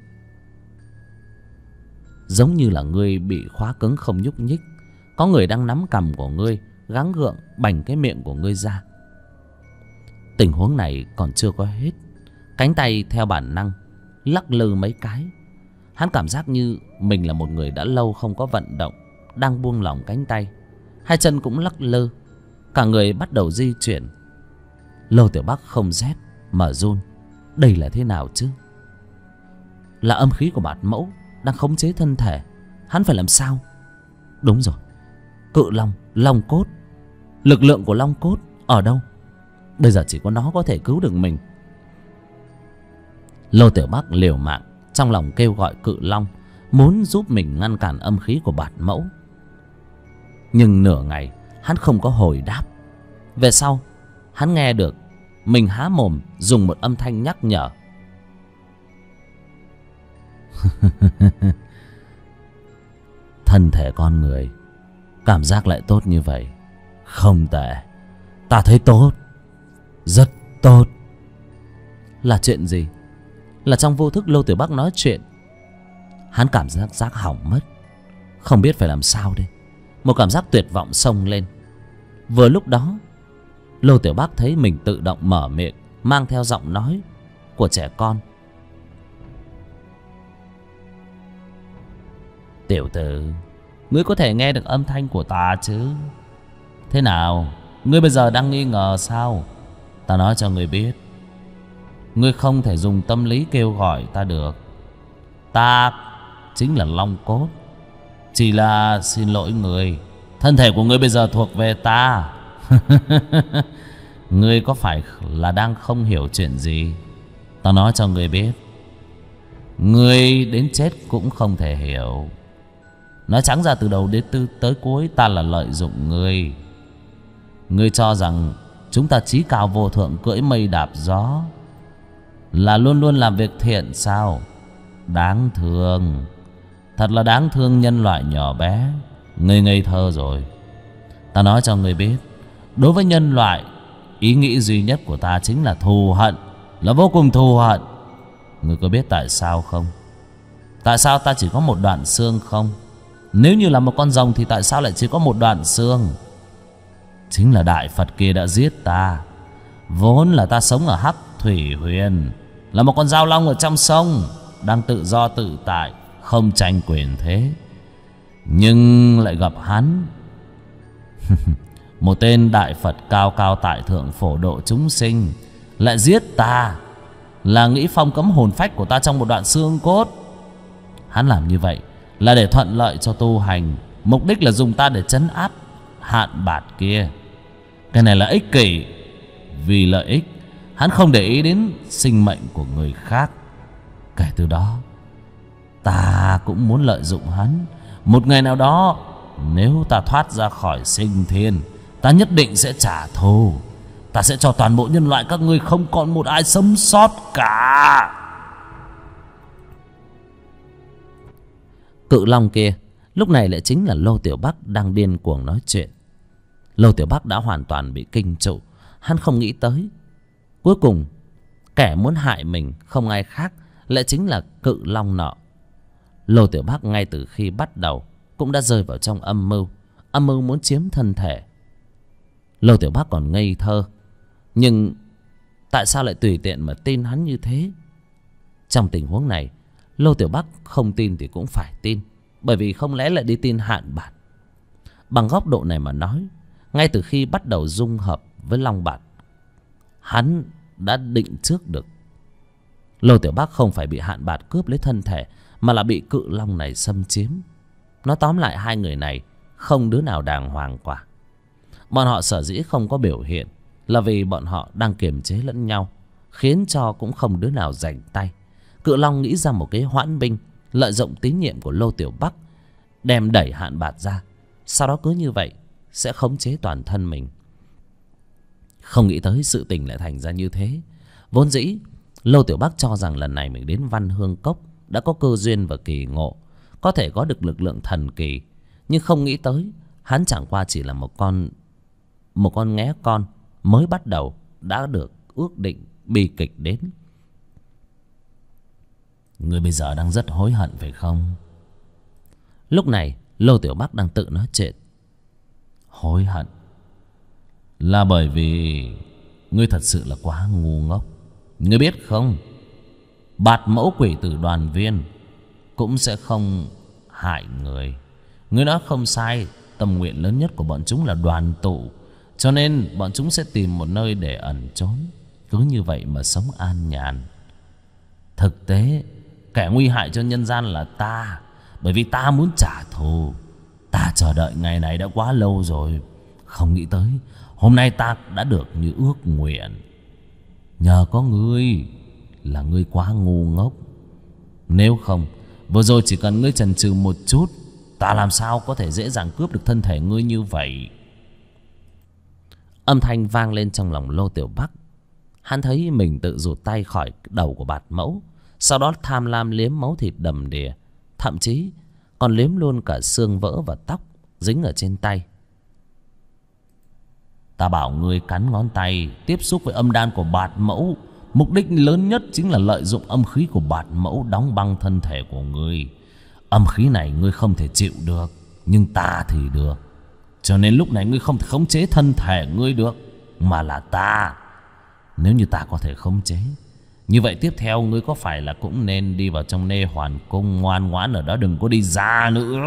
giống như là ngươi bị khóa cứng không nhúc nhích, có người đang nắm cằm của ngươi, gắng gượng bành cái miệng của ngươi ra. Tình huống này còn chưa có hết, cánh tay theo bản năng lắc lư mấy cái. Hắn cảm giác như mình là một người đã lâu không có vận động, đang buông lỏng cánh tay. Hai chân cũng lắc lư, cả người bắt đầu di chuyển. Lô Tiểu Bắc không rét mà run. Đây là thế nào chứ? Là âm khí của bạt mẫu đang khống chế thân thể. Hắn phải làm sao? Đúng rồi, Cự Long, Long cốt. Lực lượng của Long cốt ở đâu? Bây giờ chỉ có nó có thể cứu được mình. Lô Tiểu Bắc liều mạng trong lòng kêu gọi Cự Long muốn giúp mình ngăn cản âm khí của Bạt Mẫu. Nhưng nửa ngày hắn không có hồi đáp. Về sau hắn nghe được mình há mồm dùng một âm thanh nhắc nhở. Thân thể con người cảm giác lại tốt như vậy, không tệ. Ta thấy tốt, rất tốt. Là chuyện gì? Là trong vô thức Lô Tiểu Bắc nói chuyện. Hắn cảm giác hỏng mất, không biết phải làm sao đây. Một cảm giác tuyệt vọng xông lên. Vừa lúc đó Lô Tiểu Bắc thấy mình tự động mở miệng, mang theo giọng nói của trẻ con. Tiểu tử, ngươi có thể nghe được âm thanh của ta chứ? Thế nào, ngươi bây giờ đang nghi ngờ sao? Ta nói cho ngươi biết, ngươi không thể dùng tâm lý kêu gọi ta được. Ta chính là Long Cốt. Chỉ là xin lỗi ngươi, thân thể của ngươi bây giờ thuộc về ta. Ngươi có phải là đang không hiểu chuyện gì? Ta nói cho ngươi biết, ngươi đến chết cũng không thể hiểu. Nói trắng ra, từ đầu đến tới cuối ta là lợi dụng ngươi. Ngươi cho rằng chúng ta chí cao vô thượng cưỡi mây đạp gió là luôn luôn làm việc thiện sao? Đáng thương, thật là đáng thương nhân loại nhỏ bé. Ngươi ngây thơ rồi. Ta nói cho ngươi biết, đối với nhân loại, ý nghĩ duy nhất của ta chính là thù hận, là vô cùng thù hận. Ngươi có biết tại sao không? Tại sao ta chỉ có một đoạn xương không? Nếu như là một con rồng thì tại sao lại chỉ có một đoạn xương? Chính là Đại Phật kia đã giết ta. Vốn là ta sống ở Hắc Thủy Huyền, là một con dao long ở trong sông, đang tự do tự tại, không tranh quyền thế. Nhưng lại gặp hắn. Một tên Đại Phật cao cao tại thượng phổ độ chúng sinh, lại giết ta, là nghĩ phong cấm hồn phách của ta trong một đoạn xương cốt. Hắn làm như vậy là để thuận lợi cho tu hành, mục đích là dùng ta để trấn áp Hạn Bạt kia. Cái này là ích kỷ. Vì lợi ích, hắn không để ý đến sinh mệnh của người khác. Kể từ đó, ta cũng muốn lợi dụng hắn. Một ngày nào đó, nếu ta thoát ra khỏi sinh thiên, ta nhất định sẽ trả thù. Ta sẽ cho toàn bộ nhân loại các ngươi không còn một ai sống sót cả. Cự Long kia lúc này lại chính là Lô Tiểu Bắc đang điên cuồng nói chuyện. Lô Tiểu Bắc đã hoàn toàn bị kinh trụ. Hắn không nghĩ tới, cuối cùng kẻ muốn hại mình không ai khác lại chính là Cự Long nọ. Lô Tiểu Bắc ngay từ khi bắt đầu cũng đã rơi vào trong âm mưu muốn chiếm thân thể. Lô Tiểu Bắc còn ngây thơ, nhưng tại sao lại tùy tiện mà tin hắn như thế? Trong tình huống này, Lô Tiểu Bắc không tin thì cũng phải tin, bởi vì không lẽ lại đi tin Hạn Bạt. Bằng góc độ này mà nói, ngay từ khi bắt đầu dung hợp với Long Bạt, hắn đã định trước được Lô Tiểu Bắc không phải bị Hạn Bạt cướp lấy thân thể, mà là bị Cự Long này xâm chiếm. Nói tóm lại, hai người này không đứa nào đàng hoàng cả. Bọn họ sở dĩ không có biểu hiện là vì bọn họ đang kiềm chế lẫn nhau, khiến cho cũng không đứa nào rảnh tay. Cự Long nghĩ ra một cái hoãn binh, lợi dụng tín nhiệm của Lô Tiểu Bắc, đem đẩy Hạn Bạt ra. Sau đó cứ như vậy sẽ khống chế toàn thân mình. Không nghĩ tới sự tình lại thành ra như thế. Vốn dĩ Lô Tiểu Bắc cho rằng lần này mình đến Văn Hương Cốc đã có cơ duyên và kỳ ngộ, có thể có được lực lượng thần kỳ. Nhưng không nghĩ tới hắn chẳng qua chỉ là một con nghé con mới bắt đầu đã được ước định bi kịch đến. Ngươi bây giờ đang rất hối hận phải không? Lúc này Lô Tiểu Bắc đang tự nói chuyện. Hối hận là bởi vì ngươi thật sự là quá ngu ngốc. Ngươi biết không, Bạt Mẫu quỷ tử đoàn viên cũng sẽ không hại người. Ngươi nói không sai, tâm nguyện lớn nhất của bọn chúng là đoàn tụ, cho nên bọn chúng sẽ tìm một nơi để ẩn trốn, cứ như vậy mà sống an nhàn. Thực tế, kẻ nguy hại cho nhân gian là ta, bởi vì ta muốn trả thù. Ta chờ đợi ngày này đã quá lâu rồi, không nghĩ tới hôm nay ta đã được như ước nguyện. Nhờ có ngươi, là ngươi quá ngu ngốc. Nếu không, vừa rồi chỉ cần ngươi chần chừ một chút, ta làm sao có thể dễ dàng cướp được thân thể ngươi như vậy. Âm thanh vang lên trong lòng Lô Tiểu Bắc. Hắn thấy mình tự rụt tay khỏi đầu của Bạt Mẫu, sau đó tham lam liếm máu thịt đầm đìa, thậm chí còn liếm luôn cả xương vỡ và tóc dính ở trên tay. Ta bảo ngươi cắn ngón tay tiếp xúc với âm đan của Bạt Mẫu, mục đích lớn nhất chính là lợi dụng âm khí của Bạt Mẫu đóng băng thân thể của ngươi. Âm khí này ngươi không thể chịu được, nhưng ta thì được. Cho nên lúc này ngươi không thể khống chế thân thể ngươi được, mà là ta. Nếu như ta có thể khống chế, như vậy tiếp theo ngươi có phải là cũng nên đi vào trong Nê Hoàn Cung ngoan ngoãn ở đó, đừng có đi ra nữa.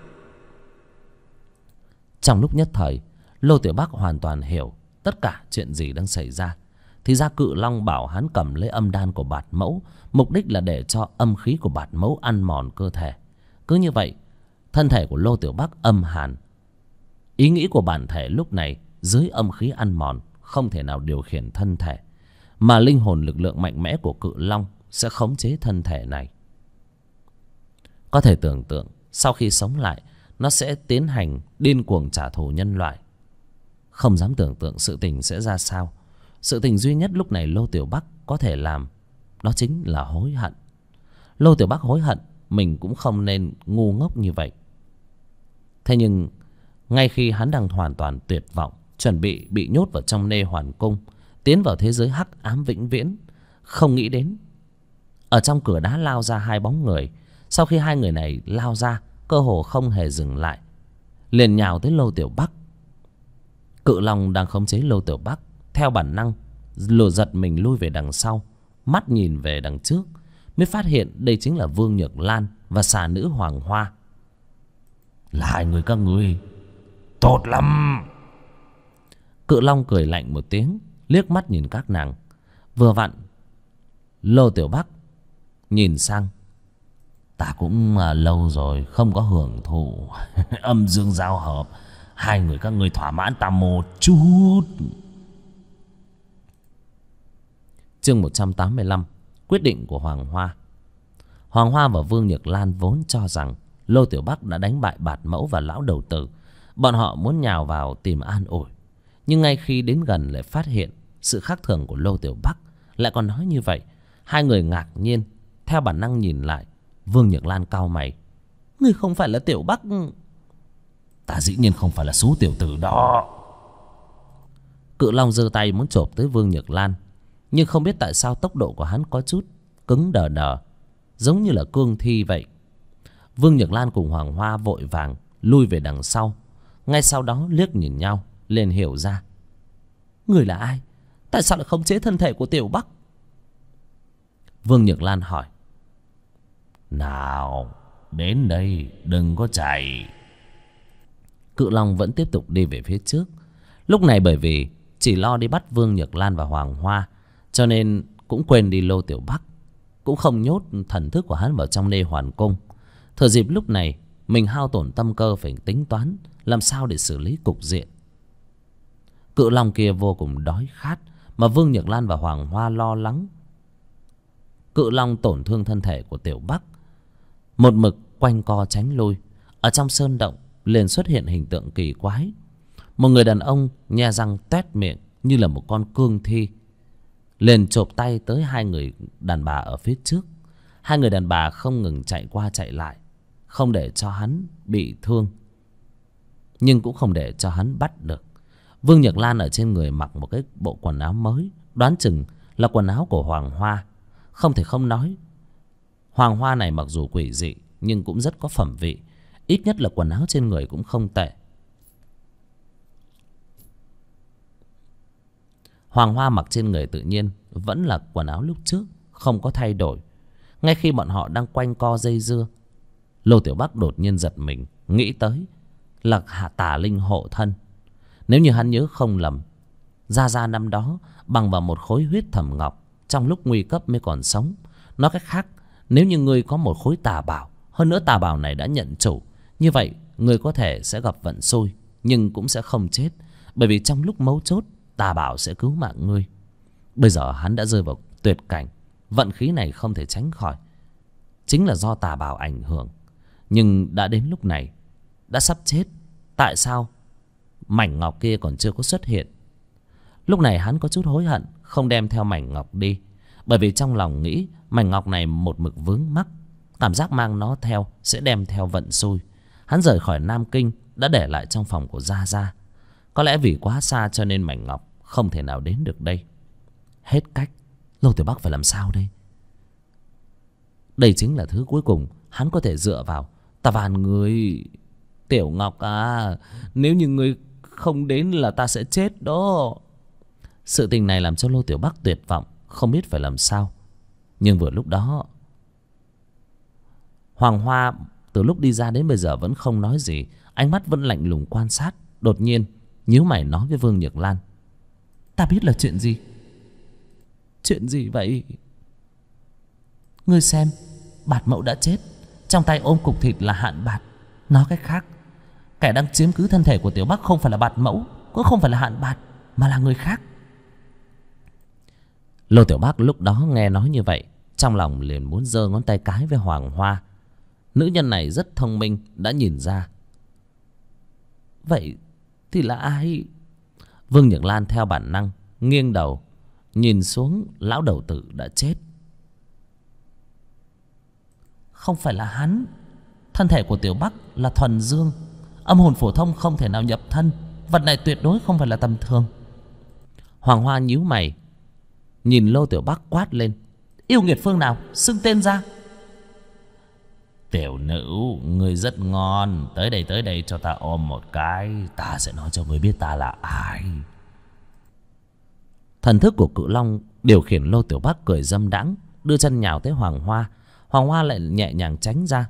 Trong lúc nhất thời, Lô Tiểu Bắc hoàn toàn hiểu tất cả chuyện gì đang xảy ra. Thì ra Cự Long bảo hắn cầm lấy âm đan của Bạt Mẫu, mục đích là để cho âm khí của Bạt Mẫu ăn mòn cơ thể. Cứ như vậy, thân thể của Lô Tiểu Bắc âm hàn. Ý nghĩ của bản thể lúc này dưới âm khí ăn mòn không thể nào điều khiển thân thể, mà linh hồn lực lượng mạnh mẽ của Cự Long sẽ khống chế thân thể này. Có thể tưởng tượng sau khi sống lại, nó sẽ tiến hành điên cuồng trả thù nhân loại. Không dám tưởng tượng sự tình sẽ ra sao. Sự tình duy nhất lúc này Lô Tiểu Bắc có thể làm, đó chính là hối hận. Lô Tiểu Bắc hối hận mình cũng không nên ngu ngốc như vậy. Thế nhưng ngay khi hắn đang hoàn toàn tuyệt vọng, chuẩn bị nhốt vào trong Nê Hoàn Cung, tiến vào thế giới hắc ám vĩnh viễn, không nghĩ đến ở trong cửa đá lao ra hai bóng người. Sau khi hai người này lao ra, cơ hồ không hề dừng lại, liền nhào tới Lô Tiểu Bắc. Cự Long đang khống chế Lô Tiểu Bắc, theo bản năng lùa giật mình lui về đằng sau, mắt nhìn về đằng trước, mới phát hiện đây chính là Vương Nhược Lan và xà nữ Hoàng Hoa. Là hai người các ngươi tốt lắm. Cự Long cười lạnh một tiếng, liếc mắt nhìn các nàng. Vừa vặn Lô Tiểu Bắc nhìn sang. Ta cũng lâu rồi không có hưởng thụ âm dương giao hợp, hai người các ngươi thỏa mãn ta một chút. Chương 185, quyết định của Hoàng Hoa. Hoàng Hoa và Vương Nhược Lan vốn cho rằng Lô Tiểu Bắc đã đánh bại Bạt Mẫu và lão đầu tử. Bọn họ muốn nhào vào tìm an ủi, nhưng ngay khi đến gần lại phát hiện sự khác thường của Lô Tiểu Bắc lại còn nói như vậy. Hai người ngạc nhiên, theo bản năng nhìn lại. Vương Nhược Lan cau mày. Ngươi không phải là Tiểu Bắc? Ta dĩ nhiên không phải là số tiểu tử đó. Cự Long giơ tay muốn chộp tới Vương Nhược Lan, nhưng không biết tại sao tốc độ của hắn có chút cứng đờ đờ, giống như là cương thi vậy. Vương Nhược Lan cùng Hoàng Hoa vội vàng lui về đằng sau. Ngay sau đó liếc nhìn nhau, liền hiểu ra. Người là ai? Tại sao lại khống chế thân thể của Tiểu Bắc? Vương Nhược Lan hỏi. Nào, đến đây, đừng có chạy. Cự Long vẫn tiếp tục đi về phía trước. Lúc này bởi vì chỉ lo đi bắt Vương Nhược Lan và Hoàng Hoa, cho nên cũng quên đi Lô Tiểu Bắc, cũng không nhốt thần thức của hắn vào trong Nê Hoàn Cung. Thừa dịp lúc này mình hao tổn tâm cơ, phải tính toán làm sao để xử lý cục diện. Cự Long kia vô cùng đói khát, mà Vương Nhược Lan và Hoàng Hoa lo lắng Cự Long tổn thương thân thể của Tiểu Bắc, một mực quanh co tránh lui. Ở trong sơn động liền xuất hiện hình tượng kỳ quái. Một người đàn ông nhe răng toét miệng như là một con cương thi, liền chộp tay tới hai người đàn bà ở phía trước. Hai người đàn bà không ngừng chạy qua chạy lại, không để cho hắn bị thương, nhưng cũng không để cho hắn bắt được. Vương Nhược Lan ở trên người mặc một cái bộ quần áo mới, đoán chừng là quần áo của Hoàng Hoa. Không thể không nói, Hoàng Hoa này mặc dù quỷ dị nhưng cũng rất có phẩm vị. Ít nhất là quần áo trên người cũng không tệ. Hoàng Hoa mặc trên người tự nhiên vẫn là quần áo lúc trước, không có thay đổi. Ngay khi bọn họ đang quanh co dây dưa, Lô Tiểu Bắc đột nhiên giật mình, nghĩ tới là Tả Linh hộ thân. Nếu như hắn nhớ không lầm, Gia Gia năm đó bằng vào một khối huyết thẩm ngọc, trong lúc nguy cấp mới còn sống. Nói cách khác, nếu như ngươi có một khối tà bảo, hơn nữa tà bảo này đã nhận chủ, như vậy ngươi có thể sẽ gặp vận xui, nhưng cũng sẽ không chết, bởi vì trong lúc mấu chốt tà bảo sẽ cứu mạng ngươi. Bây giờ hắn đã rơi vào tuyệt cảnh, Vận khí này không thể tránh khỏi, chính là do tà bảo ảnh hưởng. Nhưng đã đến lúc này, đã sắp chết, tại sao mảnh ngọc kia còn chưa có xuất hiện? Lúc này hắn có chút hối hận không đem theo mảnh ngọc đi, bởi vì trong lòng nghĩ mảnh ngọc này một mực vướng mắc, cảm giác mang nó theo sẽ đem theo vận xui. Hắn rời khỏi Nam Kinh đã để lại trong phòng của Gia Gia. Có lẽ vì quá xa cho nên mảnh ngọc không thể nào đến được đây. Hết cách, Lô Tiểu Bắc phải làm sao đây? Đây chính là thứ cuối cùng hắn có thể dựa vào. Ta van người, Tiểu Ngọc à, nếu như người không đến là ta sẽ chết đó. Sự tình này làm cho Lô Tiểu Bắc tuyệt vọng, không biết phải làm sao. Nhưng vừa lúc đó, Hoàng Hoa từ lúc đi ra đến bây giờ vẫn không nói gì, ánh mắt vẫn lạnh lùng quan sát. Đột nhiên nhíu mày nói với Vương Nhược Lan: ta biết là chuyện gì? Chuyện gì vậy? Ngươi xem, Bạt Mẫu đã chết, trong tay ôm cục thịt là Hạn Bạt. Nói cách khác, kẻ đang chiếm cứ thân thể của Tiểu Bắc không phải là Bạt Mẫu, cũng không phải là Hạn Bạt, mà là người khác. Lô Tiểu Bắc lúc đó nghe nói như vậy, trong lòng liền muốn giơ ngón tay cái với Hoàng Hoa. Nữ nhân này rất thông minh, đã nhìn ra. Vậy thì là ai? Vương Nhược Lan theo bản năng nghiêng đầu nhìn xuống lão đầu tử đã chết. Không phải là hắn. Thân thể của Tiểu Bắc là thuần dương, âm hồn phổ thông không thể nào nhập thân. Vật này tuyệt đối không phải là tầm thường. Hoàng Hoa nhíu mày nhìn Lô Tiểu Bắc quát lên: yêu nghiệt phương nào, xưng tên ra. Tiểu nữ, người rất ngon, tới đây cho ta ôm một cái, ta sẽ nói cho người biết ta là ai. Thần thức của Cự Long điều khiển Lô Tiểu Bắc cười dâm đãng, đưa chân nhào tới Hoàng Hoa. Hoàng Hoa lại nhẹ nhàng tránh ra.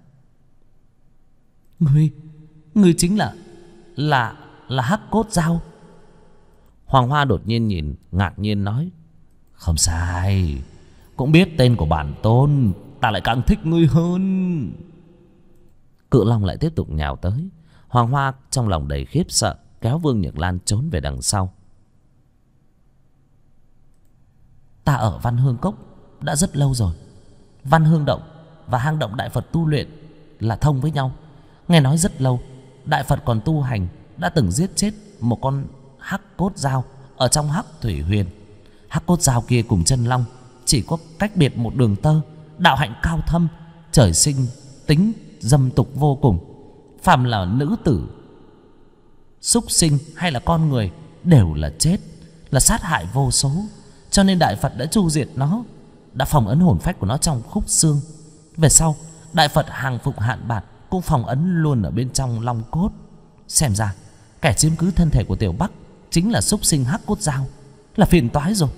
Ngươi chính là Hắc Cốt Dao. Hoàng Hoa đột nhiên nhìn, ngạc nhiên nói: không sai, cũng biết tên của bản tôn, ta lại càng thích ngươi hơn. Cự Long lại tiếp tục nhào tới. Hoàng Hoa trong lòng đầy khiếp sợ, kéo Vương Nhược Lan trốn về đằng sau. Ta ở Văn Hương Cốc đã rất lâu rồi. Văn Hương Động và hang động Đại Phật tu luyện là thông với nhau. Nghe nói rất lâu, Đại Phật còn tu hành, đã từng giết chết một con Hắc Cốt Dao ở trong Hắc Thủy Huyền. Hắc Cốt Dao kia cùng Chân Long chỉ có cách biệt một đường tơ, đạo hạnh cao thâm, trời sinh tính dâm tục vô cùng. Phàm là nữ tử, súc sinh hay là con người đều là chết, là sát hại vô số. Cho nên Đại Phật đã chu diệt nó, đã phong ấn hồn phách của nó trong khúc xương. Về sau Đại Phật hàng phục Hạn Bạt cũng phong ấn luôn ở bên trong long cốt. Xem ra kẻ chiếm cứ thân thể của Tiểu Bắc chính là súc sinh Hắc Cốt Dao, là phiền toái rồi.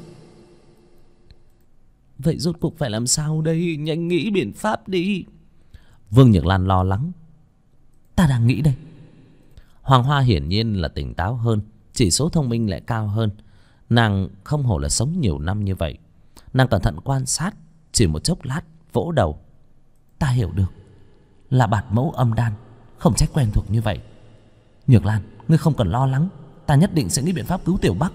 Vậy rốt cuộc phải làm sao đây? Nhanh nghĩ biện pháp đi. Vương Nhược Lan lo lắng. Ta đang nghĩ đây. Hoàng Hoa hiển nhiên là tỉnh táo hơn, chỉ số thông minh lại cao hơn. Nàng không hổ là sống nhiều năm như vậy. Nàng cẩn thận quan sát, chỉ một chốc lát vỗ đầu. Ta hiểu được, là Bạt Mẫu âm đan, không trách quen thuộc như vậy. Nhược Lan, ngươi không cần lo lắng, ta nhất định sẽ nghĩ biện pháp cứu Tiểu Bắc.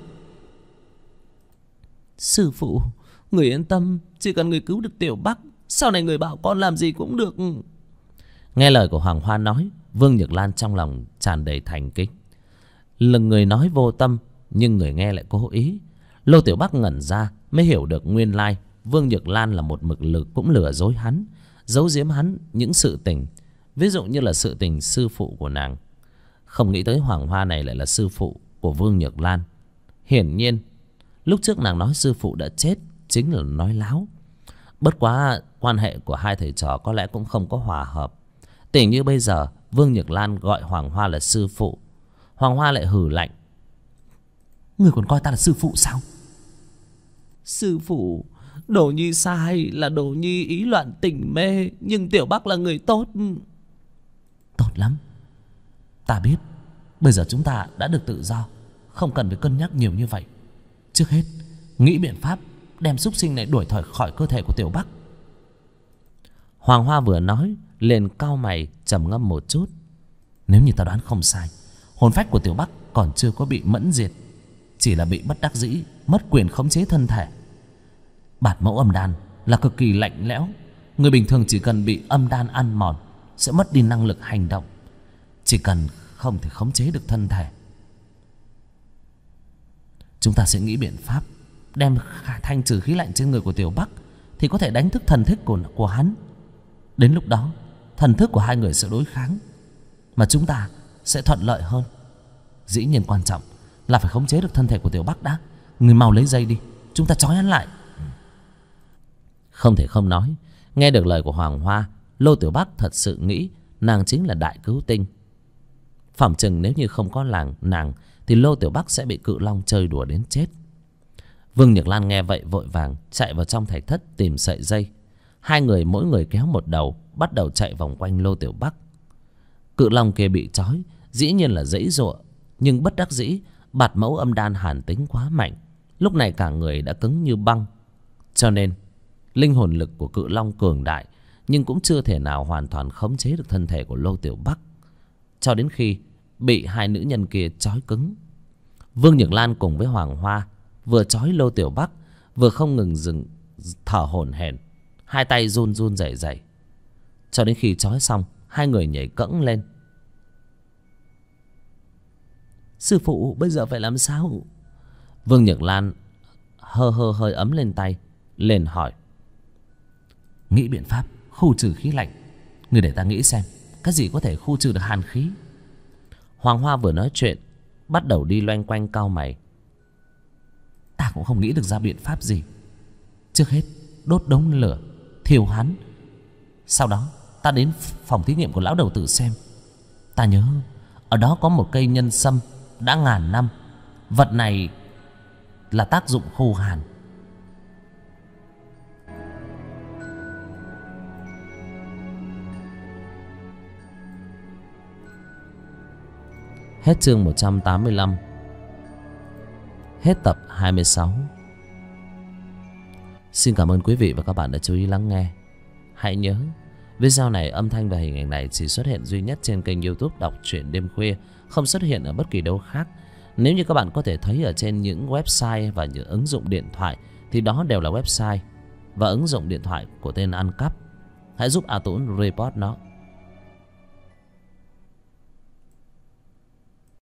Sư phụ, người yên tâm, chỉ cần người cứu được Tiểu Bắc, sau này người bảo con làm gì cũng được. Nghe lời của Hoàng Hoa nói, Vương Nhược Lan trong lòng tràn đầy thành kính. Là người nói vô tâm, nhưng người nghe lại cố ý. Lô Tiểu Bắc ngẩn ra mới hiểu được nguyên lai Vương Nhược Lan là một mực lực cũng lừa dối hắn, giấu giếm hắn những sự tình, ví dụ như là sự tình sư phụ của nàng. Không nghĩ tới Hoàng Hoa này lại là sư phụ của Vương Nhược Lan. Hiển nhiên lúc trước nàng nói sư phụ đã chết chính là nói láo. Bất quá quan hệ của hai thầy trò có lẽ cũng không có hòa hợp. Tình như bây giờ Vương Nhược Lan gọi Hoàng Hoa là sư phụ, Hoàng Hoa lại hừ lạnh. Ngươi còn coi ta là sư phụ sao? Sư phụ, Đồ Nhi sai, là Đồ Nhi ý loạn tình mê, nhưng Tiểu Bắc là người tốt. Tốt lắm, ta biết. Bây giờ chúng ta đã được tự do, không cần phải cân nhắc nhiều như vậy. Trước hết nghĩ biện pháp đem súc sinh này đuổi khỏi cơ thể của Tiểu Bắc. Hoàng Hoa vừa nói liền cau mày trầm ngâm một chút. Nếu như ta đoán không sai, hồn phách của Tiểu Bắc còn chưa có bị mẫn diệt, chỉ là bị bất đắc dĩ mất quyền khống chế thân thể. Bạt Mẫu âm đan là cực kỳ lạnh lẽo. Người bình thường chỉ cần bị âm đan ăn mòn sẽ mất đi năng lực hành động, chỉ cần không thể khống chế được thân thể. Chúng ta sẽ nghĩ biện pháp đem thanh trừ khí lạnh trên người của Tiểu Bắc, thì có thể đánh thức thần thức của hắn. Đến lúc đó thần thức của hai người sẽ đối kháng, mà chúng ta sẽ thuận lợi hơn. Dĩ nhiên quan trọng là phải khống chế được thân thể của Tiểu Bắc đã. Người mau lấy dây đi, chúng ta trói hắn lại. Không thể không nói, nghe được lời của Hoàng Hoa, Lô Tiểu Bắc thật sự nghĩ nàng chính là đại cứu tinh. Phỏng chừng nếu như không có nàng thì Lô Tiểu Bắc sẽ bị Cự Long chơi đùa đến chết. Vương Nhược Lan nghe vậy vội vàng chạy vào trong thạch thất tìm sợi dây. Hai người mỗi người kéo một đầu, bắt đầu chạy vòng quanh Lô Tiểu Bắc. Cự Long kia bị trói dĩ nhiên là giãy giụa, nhưng bất đắc dĩ bạt mẫu âm đan hàn tính quá mạnh, lúc này cả người đã cứng như băng. Cho nên linh hồn lực của Cự Long cường đại, nhưng cũng chưa thể nào hoàn toàn khống chế được thân thể của Lô Tiểu Bắc, cho đến khi bị hai nữ nhân kia trói cứng. Vương Nhược Lan cùng với Hoàng Hoa vừa trói Lô Tiểu Bắc, vừa không ngừng dừng thở hổn hển, hai tay run run rẩy rẩy. Cho đến khi trói xong, hai người nhảy cẫng lên. Sư phụ, bây giờ phải làm sao? Vương Nhược Lan hơi ấm lên tay, liền hỏi. Nghĩ biện pháp khu trừ khí lạnh. Người để ta nghĩ xem cái gì có thể khu trừ được hàn khí. Hoàng Hoa vừa nói chuyện bắt đầu đi loanh quanh cau mày. Ta cũng không nghĩ được ra biện pháp gì. Trước hết đốt đống lửa thiêu hắn, sau đó ta đến phòng thí nghiệm của lão đầu tử xem. Ta nhớ ở đó có một cây nhân sâm đã ngàn năm, vật này là tác dụng khô hàn. Hết chương 185. Hết tập 26. Xin cảm ơn quý vị và các bạn đã chú ý lắng nghe. Hãy nhớ, video này âm thanh và hình ảnh này chỉ xuất hiện duy nhất trên kênh YouTube Đọc Truyện Đêm Khuya, không xuất hiện ở bất kỳ đâu khác. Nếu như các bạn có thể thấy ở trên những website và những ứng dụng điện thoại thì đó đều là website và ứng dụng điện thoại của tên ăn cắp. Hãy giúp A Tũng report nó.